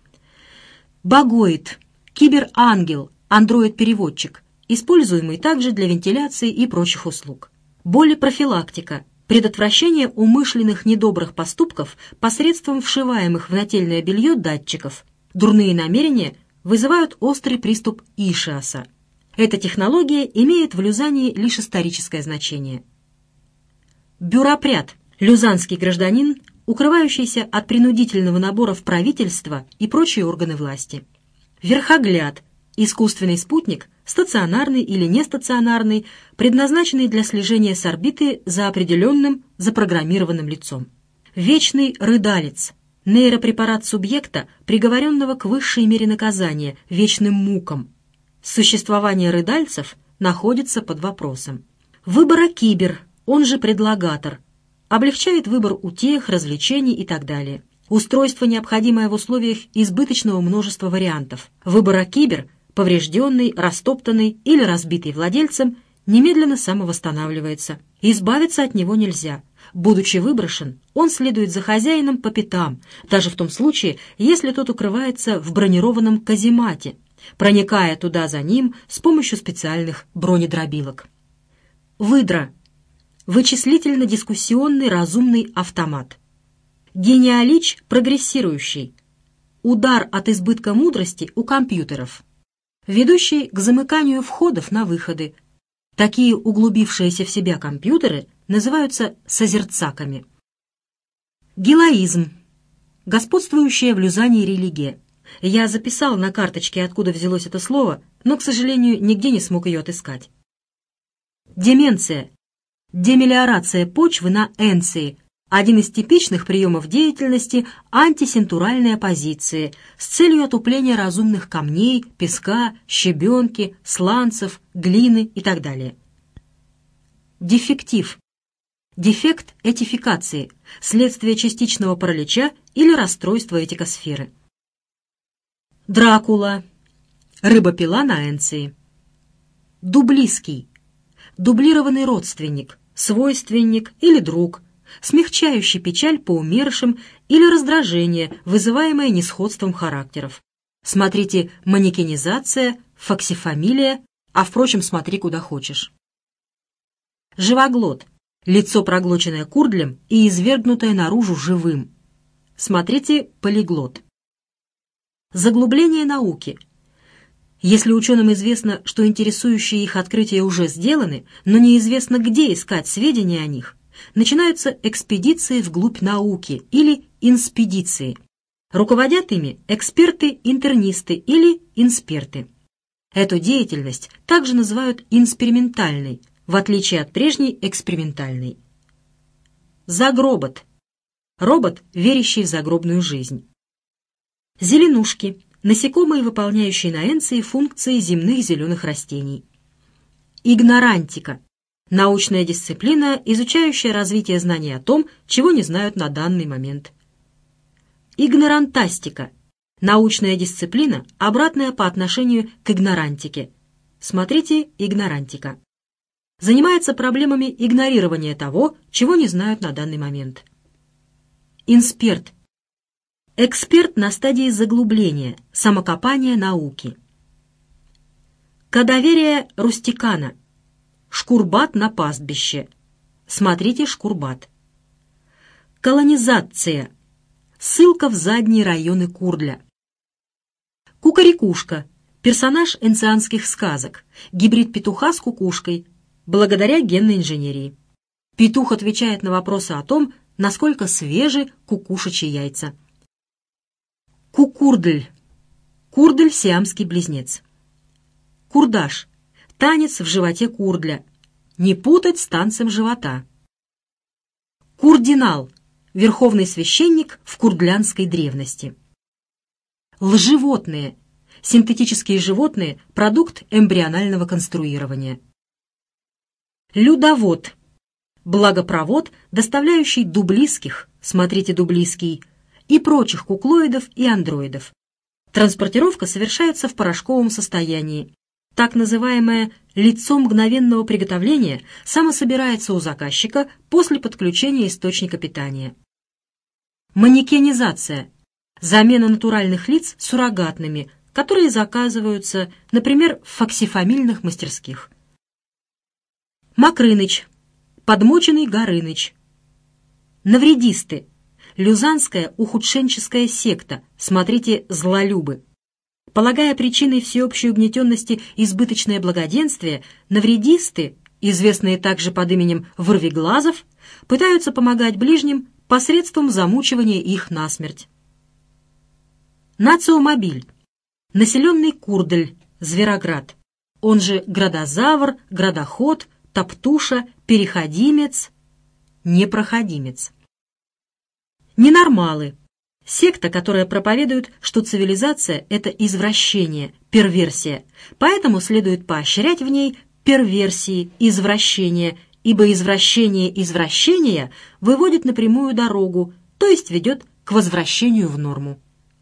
Богоид. Киберангел, андроид-переводчик, используемый также для вентиляции и прочих услуг. Болепрофилактика. Предотвращение умышленных недобрых поступков посредством вшиваемых в нательное белье датчиков. Дурные намерения вызывают острый приступ ишиаса. Эта технология имеет в Люзании лишь историческое значение. Бюропряд. Люзанский гражданин, укрывающийся от принудительного набора в правительство и прочие органы власти. Верхогляд – искусственный спутник, стационарный или нестационарный, предназначенный для слежения с орбиты за определенным запрограммированным лицом. Вечный рыдалец – нейропрепарат субъекта, приговоренного к высшей мере наказания, вечным мукам. Существование рыдальцев находится под вопросом. Выборокибер, он же предлагатор, облегчает выбор утех, развлечений и так далее. Устройство, необходимое в условиях избыточного множества вариантов. Выборокибер, поврежденный, растоптанный или разбитый владельцем, немедленно самовосстанавливается. Избавиться от него нельзя. Будучи выброшен, он следует за хозяином по пятам, даже в том случае, если тот укрывается в бронированном каземате, проникая туда за ним с помощью специальных бронедробилок. Выдра. Вычислительно-дискуссионный разумный автомат. Гениалич прогрессирующий. Удар от избытка мудрости у компьютеров. Ведущий к замыканию входов на выходы. Такие углубившиеся в себя компьютеры называются созерцаками. Гилаизм. Господствующая в Люзании религия. Я записал на карточке, откуда взялось это слово, но, к сожалению, нигде не смог ее отыскать. Деменция. Демелиорация почвы на энции. Один из типичных приемов деятельности – антисентуральной оппозиции с целью отупления разумных камней, песка, щебенки, сланцев, глины и так далее. Дефектив. Дефект этификации, следствие частичного паралича или расстройства этикосферы. Дракула. Рыбопила на энции. Дублиский. Дублированный родственник, свойственник или друг, смягчающий печаль по умершим или раздражение, вызываемое несходством характеров. Смотрите манекенизация, факсифамилия, а, впрочем, смотри куда хочешь. Живоглот. Лицо, проглоченное курдлем и извергнутое наружу живым. Смотрите полиглот. Заглубление науки. Если ученым известно, что интересующие их открытия уже сделаны, но неизвестно, где искать сведения о них, начинаются экспедиции вглубь науки или инспедиции. Руководят ими эксперты-интернисты или инсперты. Эту деятельность также называют инспериментальной, в отличие от прежней экспериментальной. Загробот. Робот, верящий в загробную жизнь. Зеленушки. Насекомые, выполняющие на энции функции земных зеленых растений. Игнорантика. Научная дисциплина, изучающая развитие знаний о том, чего не знают на данный момент. Игнорантастика. Научная дисциплина, обратная по отношению к игнорантике. Смотрите «Игнорантика». Занимается проблемами игнорирования того, чего не знают на данный момент. Инсперт. Эксперт на стадии заглубления, самокопания науки. Кадаверия рустикана. Шкурбат на пастбище. Смотрите «Шкурбат». Колонизация. Ссылка в задние районы Курдля. Кукарекушка. Персонаж энцианских сказок. Гибрид петуха с кукушкой. Благодаря генной инженерии. Петух отвечает на вопросы о том, насколько свежи кукушечьи яйца. Кукурдль. Курдль — сиамский близнец. Курдаш. Танец в животе курдля. Не путать с танцем живота. Курдинал. Верховный священник в курдлянской древности. Лживотные. Синтетические животные – продукт эмбрионального конструирования. Людовод. Благопровод, доставляющий дублийских, смотрите дублийский, и прочих куклоидов и андроидов. Транспортировка совершается в порошковом состоянии. Так называемое «лицо мгновенного приготовления» самособирается у заказчика после подключения источника питания. Манекенизация. Замена натуральных лиц суррогатными, которые заказываются, например, в факсифамильных мастерских. Макрыныч. Подмоченный Горыныч. Навредисты. Люзанская ухудшенческая секта, смотрите «Злолюбы». Полагая причиной всеобщей угнетенности избыточное благоденствие, навредисты, известные также под именем Ворвиглазов, пытаются помогать ближним посредством замучивания их насмерть. Нациомобиль. Населенный Курдаль, Звероград. Он же градозавр, градоход, топтуша, переходимец, непроходимец. Ненормалы. Секта, которая проповедует, что цивилизация – это извращение, перверсия, поэтому следует поощрять в ней перверсии, извращения, ибо извращение извращения выводит на прямую дорогу, то есть ведет к возвращению в норму.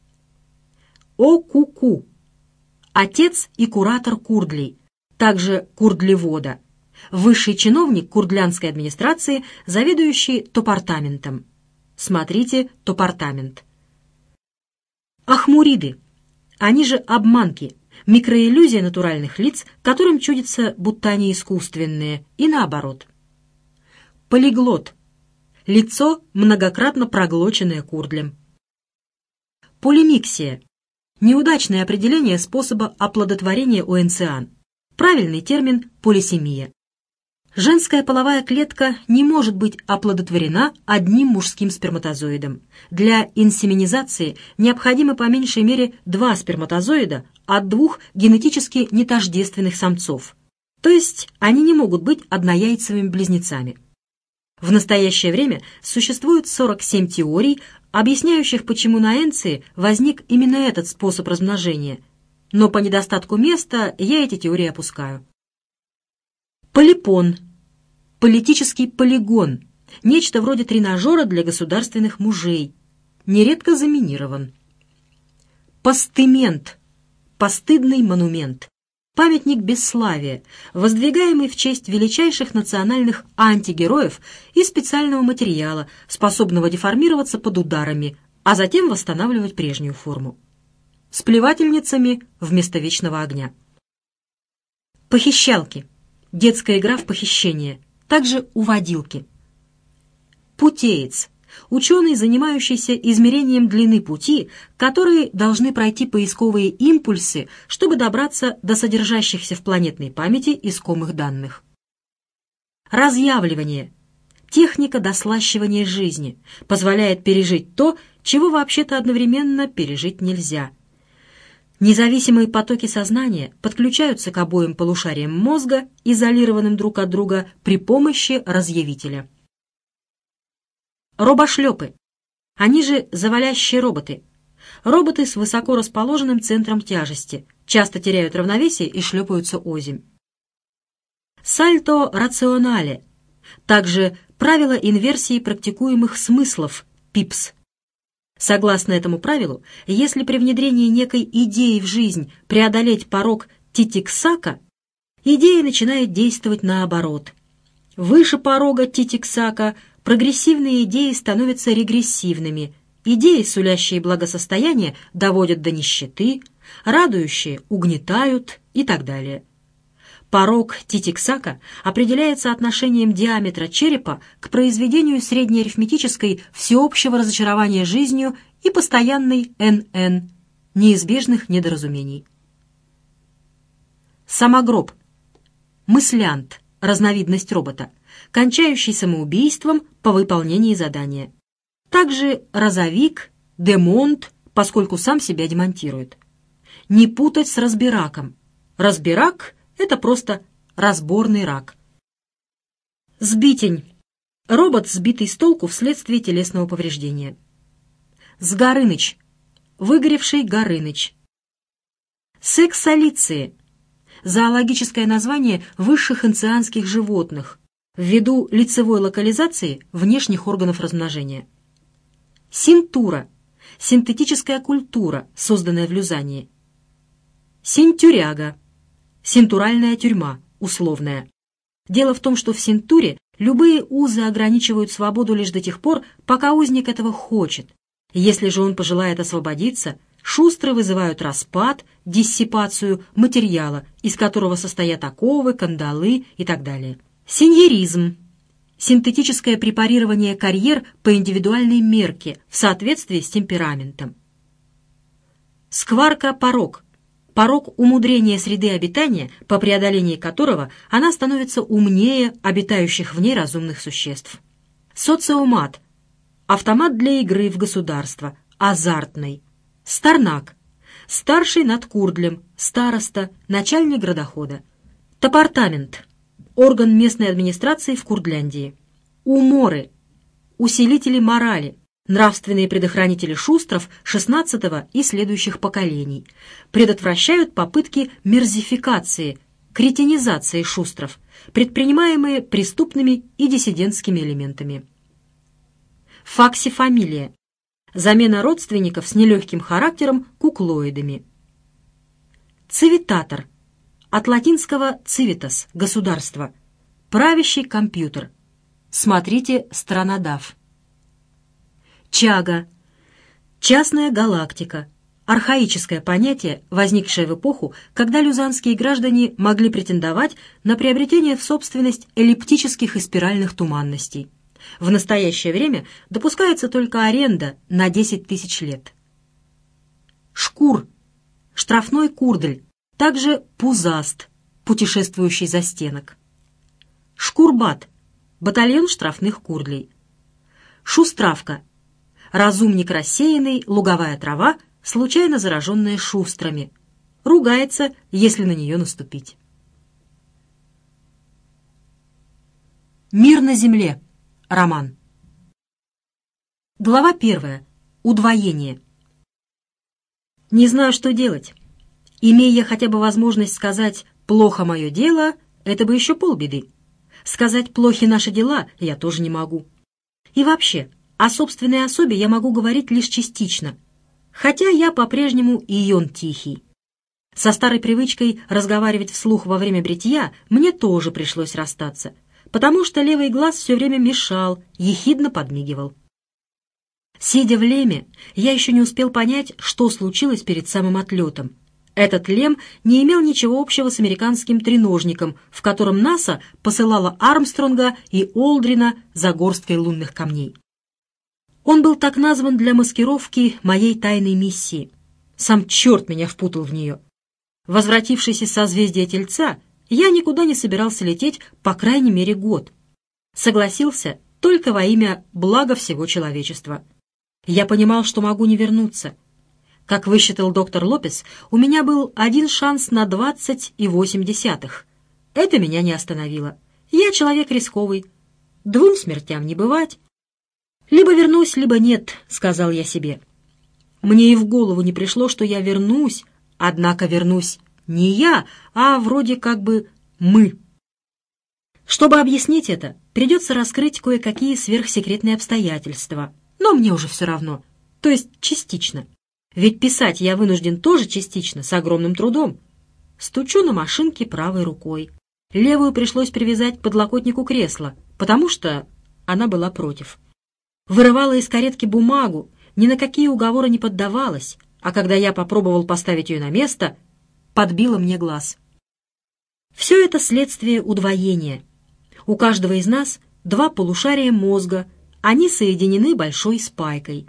О-ку-ку. Отец и куратор Курдлей, также курдлевода, высший чиновник курдлянской администрации, заведующий топартаментом. Смотрите топартамент. Ахмуриды. Они же обманки, микроиллюзия натуральных лиц, которым чудится, будто они искусственные, и наоборот. Полиглот. Лицо, многократно проглоченное курдлем. Полимиксия. Неудачное определение способа оплодотворения у энциан. Правильный термин – полисемия. Женская половая клетка не может быть оплодотворена одним мужским сперматозоидом. Для инсеминизации необходимы по меньшей мере два сперматозоида от двух генетически нетождественных самцов. То есть они не могут быть однояйцевыми близнецами. В настоящее время существует сорок семь теорий, объясняющих, почему на Энции возник именно этот способ размножения, но по недостатку места я эти теории опускаю. Полипон. Политический полигон. Нечто вроде тренажера для государственных мужей. Нередко заминирован. Постымент. Постыдный монумент. Памятник бесславия, воздвигаемый в честь величайших национальных антигероев из специального материала, способного деформироваться под ударами, а затем восстанавливать прежнюю форму. С плевательницами вместо вечного огня. Похищалки. Детская игра в похищение. Также уводилки. Путеец. Ученый, занимающийся измерением длины пути, которые должны пройти поисковые импульсы, чтобы добраться до содержащихся в планетной памяти искомых данных. Разъявливание. Техника дослащивания жизни. Позволяет пережить то, чего вообще-то одновременно пережить нельзя. Независимые потоки сознания подключаются к обоим полушариям мозга, изолированным друг от друга, при помощи разъявителя. Робошлепы. Они же завалящие роботы. Роботы с высоко расположенным центром тяжести, часто теряют равновесие и шлепаются озимь. Сальто рационале. Также правило инверсии практикуемых смыслов, пипс. Согласно этому правилу, если при внедрении некой идеи в жизнь преодолеть порог Титиксака, идея начинает действовать наоборот. Выше порога Титиксака прогрессивные идеи становятся регрессивными, идеи, сулящие благосостояние, доводят до нищеты, радующие угнетают и так далее. Порог Титиксака определяется отношением диаметра черепа к произведению среднеарифметической всеобщего разочарования жизнью и постоянной эн эн, неизбежных недоразумений. Самогроб. Мыслянт, разновидность робота, кончающий самоубийством по выполнении задания. Также розовик, демонт, поскольку сам себя демонтирует. Не путать с разбираком. Разбирак — это просто разборный рак. Сбитень. Робот, сбитый с толку вследствие телесного повреждения. Сгорыныч. Выгоревший Горыныч. Сексолиции. Зоологическое название высших энцианских животных ввиду лицевой локализации внешних органов размножения. Синтура. Синтетическая культура, созданная в Люзании. Синтюряга. Синтуральная тюрьма, условная. Дело в том, что в синтуре любые узы ограничивают свободу лишь до тех пор, пока узник этого хочет. Если же он пожелает освободиться, шустро вызывают распад, диссипацию материала, из которого состоят оковы, кандалы и так далее. Сеньеризм. Синтетическое препарирование карьер по индивидуальной мерке в соответствии с темпераментом. Скварка-порог. Порог умудрения среды обитания, по преодолении которого она становится умнее обитающих в ней разумных существ. Социомат. автомат для игры в государство, азартный, старнак, старший над курдлем, староста, начальник градохода, топартамент, орган местной администрации в Курдляндии, уморы, усилители морали, нравственные предохранители шустров шестнадцатого и следующих поколений, предотвращают попытки мерзификации, кретинизации шустров, предпринимаемые преступными и диссидентскими элементами. Факсифамилия. Замена родственников с нелегким характером куклоидами. Цивитатор. От латинского civitas – государство. Правящий компьютер. Смотрите «Странодав». Чага. Частная галактика. Архаическое понятие, возникшее в эпоху, когда люзанские граждане могли претендовать на приобретение в собственность эллиптических и спиральных туманностей. В настоящее время допускается только аренда на десять тысяч лет. Шкур. Штрафной курдль. Также пузаст, путешествующий застенок. Шкурбат. Батальон штрафных курдлей. Шустравка. Разумник рассеянный, луговая трава, случайно зараженная шустрами. Ругается, если на нее наступить. Мир на земле. Роман. Глава первая. Удвоение. Не знаю, что делать. Имея я хотя бы возможность сказать «плохо мое дело», это бы еще полбеды. Сказать «плохи наши дела» я тоже не могу. И вообще, о собственной особе я могу говорить лишь частично, хотя я по-прежнему ион тихий. Со старой привычкой разговаривать вслух во время бритья мне тоже пришлось расстаться, потому что левый глаз все время мешал, ехидно подмигивал. Сидя в леме, я еще не успел понять, что случилось перед самым отлетом. Этот лем не имел ничего общего с американским треножником, в котором НАСА посылала Армстронга и Олдрина за горсткой лунных камней. Он был так назван для маскировки моей тайной миссии. Сам черт меня впутал в нее. Возвратившись из созвездия Тельца, я никуда не собирался лететь по крайней мере год. Согласился только во имя блага всего человечества. Я понимал, что могу не вернуться. Как высчитал доктор Лопес, у меня был один шанс на двадцать и восемь десятых. Это меня не остановило. Я человек рисковый. Двум смертям не бывать. «Либо вернусь, либо нет», — сказал я себе. Мне и в голову не пришло, что я вернусь, однако вернусь не я, а вроде как бы мы. Чтобы объяснить это, придется раскрыть кое-какие сверхсекретные обстоятельства, но мне уже все равно, то есть частично. Ведь писать я вынужден тоже частично, с огромным трудом. Стучу на машинке правой рукой. Левую пришлось привязать к подлокотнику кресла, потому что она была против. Вырывала из каретки бумагу, ни на какие уговоры не поддавалась, а когда я попробовал поставить ее на место, подбила мне глаз. Все это следствие удвоения. У каждого из нас два полушария мозга, они соединены большой спайкой.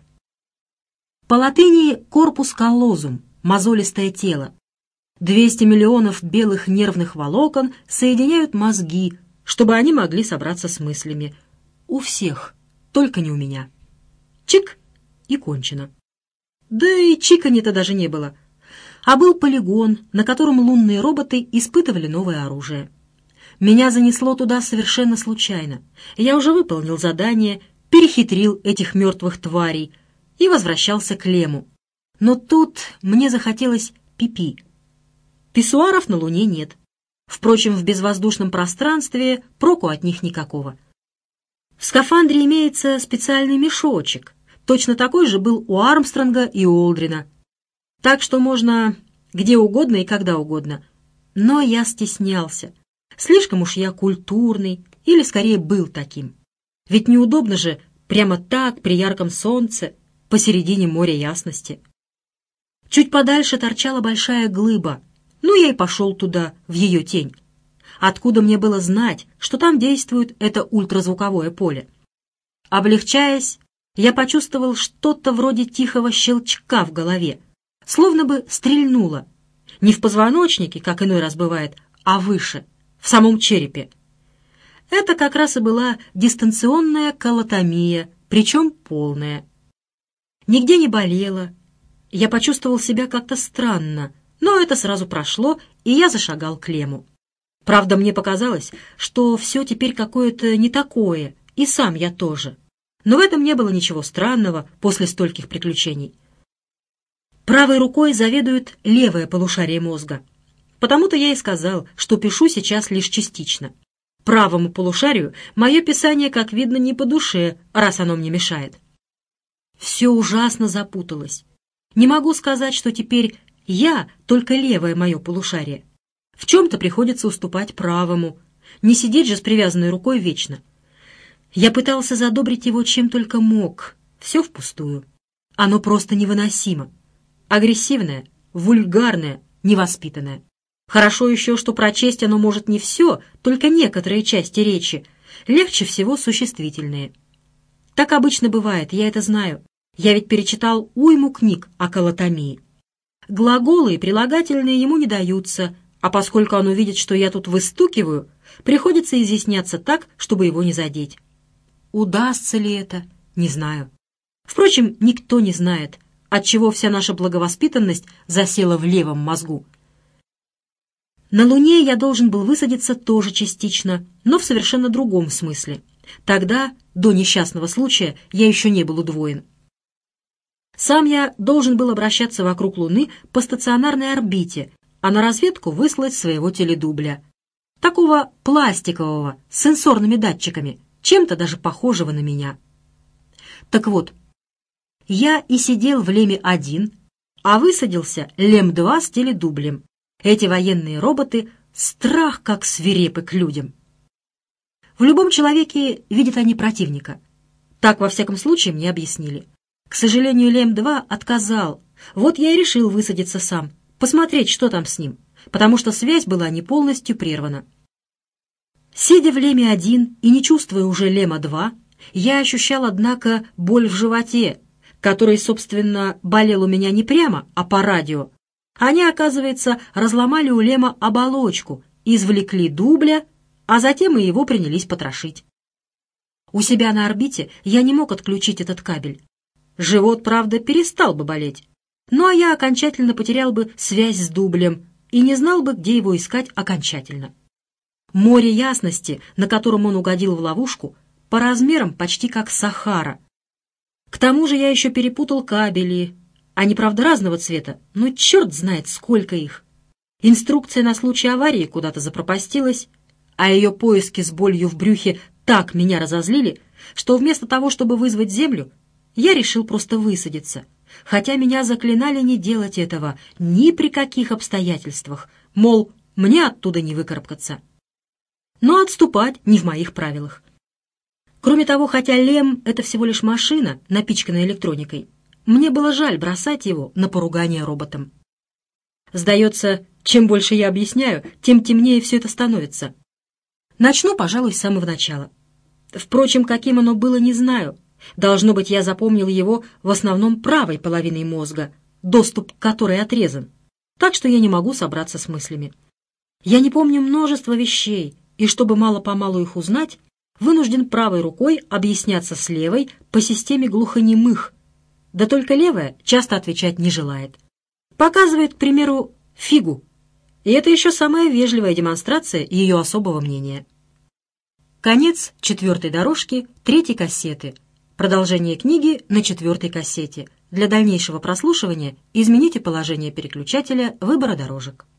По латыни «корпус каллозум» — мозолистое тело. двести миллионов белых нервных волокон соединяют мозги, чтобы они могли собраться с мыслями. У всех, только не у меня. Чик — и кончено. Да и чиканья-то даже не было. А был полигон, на котором лунные роботы испытывали новое оружие. Меня занесло туда совершенно случайно. Я уже выполнил задание, перехитрил этих мертвых тварей и возвращался к лему. Но тут мне захотелось пипи. Писсуаров на Луне нет. Впрочем, в безвоздушном пространстве проку от них никакого. В скафандре имеется специальный мешочек. Точно такой же был у Армстронга и Олдрина. Так что можно где угодно и когда угодно. Но я стеснялся. Слишком уж я культурный, или скорее был таким. Ведь неудобно же прямо так при ярком солнце посередине моря ясности. Чуть подальше торчала большая глыба. Ну, я и пошел туда, в ее тень. Откуда мне было знать, что там действует это ультразвуковое поле? Облегчаясь, я почувствовал что-то вроде тихого щелчка в голове, словно бы стрельнуло. Не в позвоночнике, как иной раз бывает, а выше, в самом черепе. Это как раз и была дистанционная колотомия причем полное. Нигде не болело. Я почувствовал себя как-то странно, но это сразу прошло, и я зашагал к Лему. Правда, мне показалось, что все теперь какое-то не такое, и сам я тоже. Но в этом не было ничего странного после стольких приключений. Правой рукой заведует левое полушарие мозга. Потому-то я и сказал, что пишу сейчас лишь частично. Правому полушарию мое писание, как видно, не по душе, раз оно мне мешает. Все ужасно запуталось. Не могу сказать, что теперь я только левое мое полушарие. В чем-то приходится уступать правому. Не сидеть же с привязанной рукой вечно. Я пытался задобрить его чем только мог. Все впустую. Оно просто невыносимо. Агрессивное, вульгарное, невоспитанное. Хорошо еще, что прочесть оно может не все, только некоторые части речи. Легче всего существительные. Так обычно бывает, я это знаю. Я ведь перечитал уйму книг о колотомии. Глаголы и прилагательные ему не даются, а поскольку он увидит, что я тут выстукиваю, приходится изъясняться так, чтобы его не задеть. Удастся ли это? Не знаю. Впрочем, никто не знает, отчего вся наша благовоспитанность засела в левом мозгу. На Луне я должен был высадиться тоже частично, но в совершенно другом смысле. Тогда, до несчастного случая, я еще не был удвоен. Сам я должен был обращаться вокруг Луны по стационарной орбите, а на разведку выслать своего теледубля. Такого пластикового, с сенсорными датчиками, чем-то даже похожего на меня. Так вот, я и сидел в Леме один, а высадился Лем-два с теледублем. Эти военные роботы — страх как свирепы к людям. В любом человеке видят они противника. Так, во всяком случае, мне объяснили. К сожалению, Лем-два отказал. Вот я и решил высадиться сам, посмотреть, что там с ним, потому что связь была не полностью прервана. Сидя в Леме-один и не чувствуя уже Лема-два, я ощущал, однако, боль в животе, который, собственно, болел у меня не прямо, а по радио. Они, оказывается, разломали у Лема оболочку, извлекли дубля, а затем и его принялись потрошить. У себя на орбите я не мог отключить этот кабель. Живот, правда, перестал бы болеть, ну а я окончательно потерял бы связь с дублем и не знал бы, где его искать окончательно. Море ясности, на котором он угодил в ловушку, по размерам почти как Сахара. К тому же я еще перепутал кабели. Они, правда, разного цвета, но черт знает, сколько их. Инструкция на случай аварии куда-то запропастилась, а ее поиски с болью в брюхе так меня разозлили, что вместо того, чтобы вызвать землю, я решил просто высадиться, хотя меня заклинали не делать этого ни при каких обстоятельствах, мол, мне оттуда не выкарабкаться. Но отступать не в моих правилах. Кроме того, хотя Лем — это всего лишь машина, напичканная электроникой, мне было жаль бросать его на поругание роботам. Сдается, чем больше я объясняю, тем темнее все это становится. Начну, пожалуй, с самого начала. Впрочем, каким оно было, не знаю. Должно быть, я запомнил его в основном правой половиной мозга, доступ к которой отрезан, так что я не могу собраться с мыслями. Я не помню множество вещей, и чтобы мало-помалу их узнать, вынужден правой рукой объясняться с левой по системе глухонемых, да только левая часто отвечать не желает. Показывает, к примеру, фигу, и это еще самая вежливая демонстрация ее особого мнения. Конец четвертой дорожки третьей кассеты. Продолжение книги на четвертой кассете. Для дальнейшего прослушивания измените положение переключателя выбора дорожек.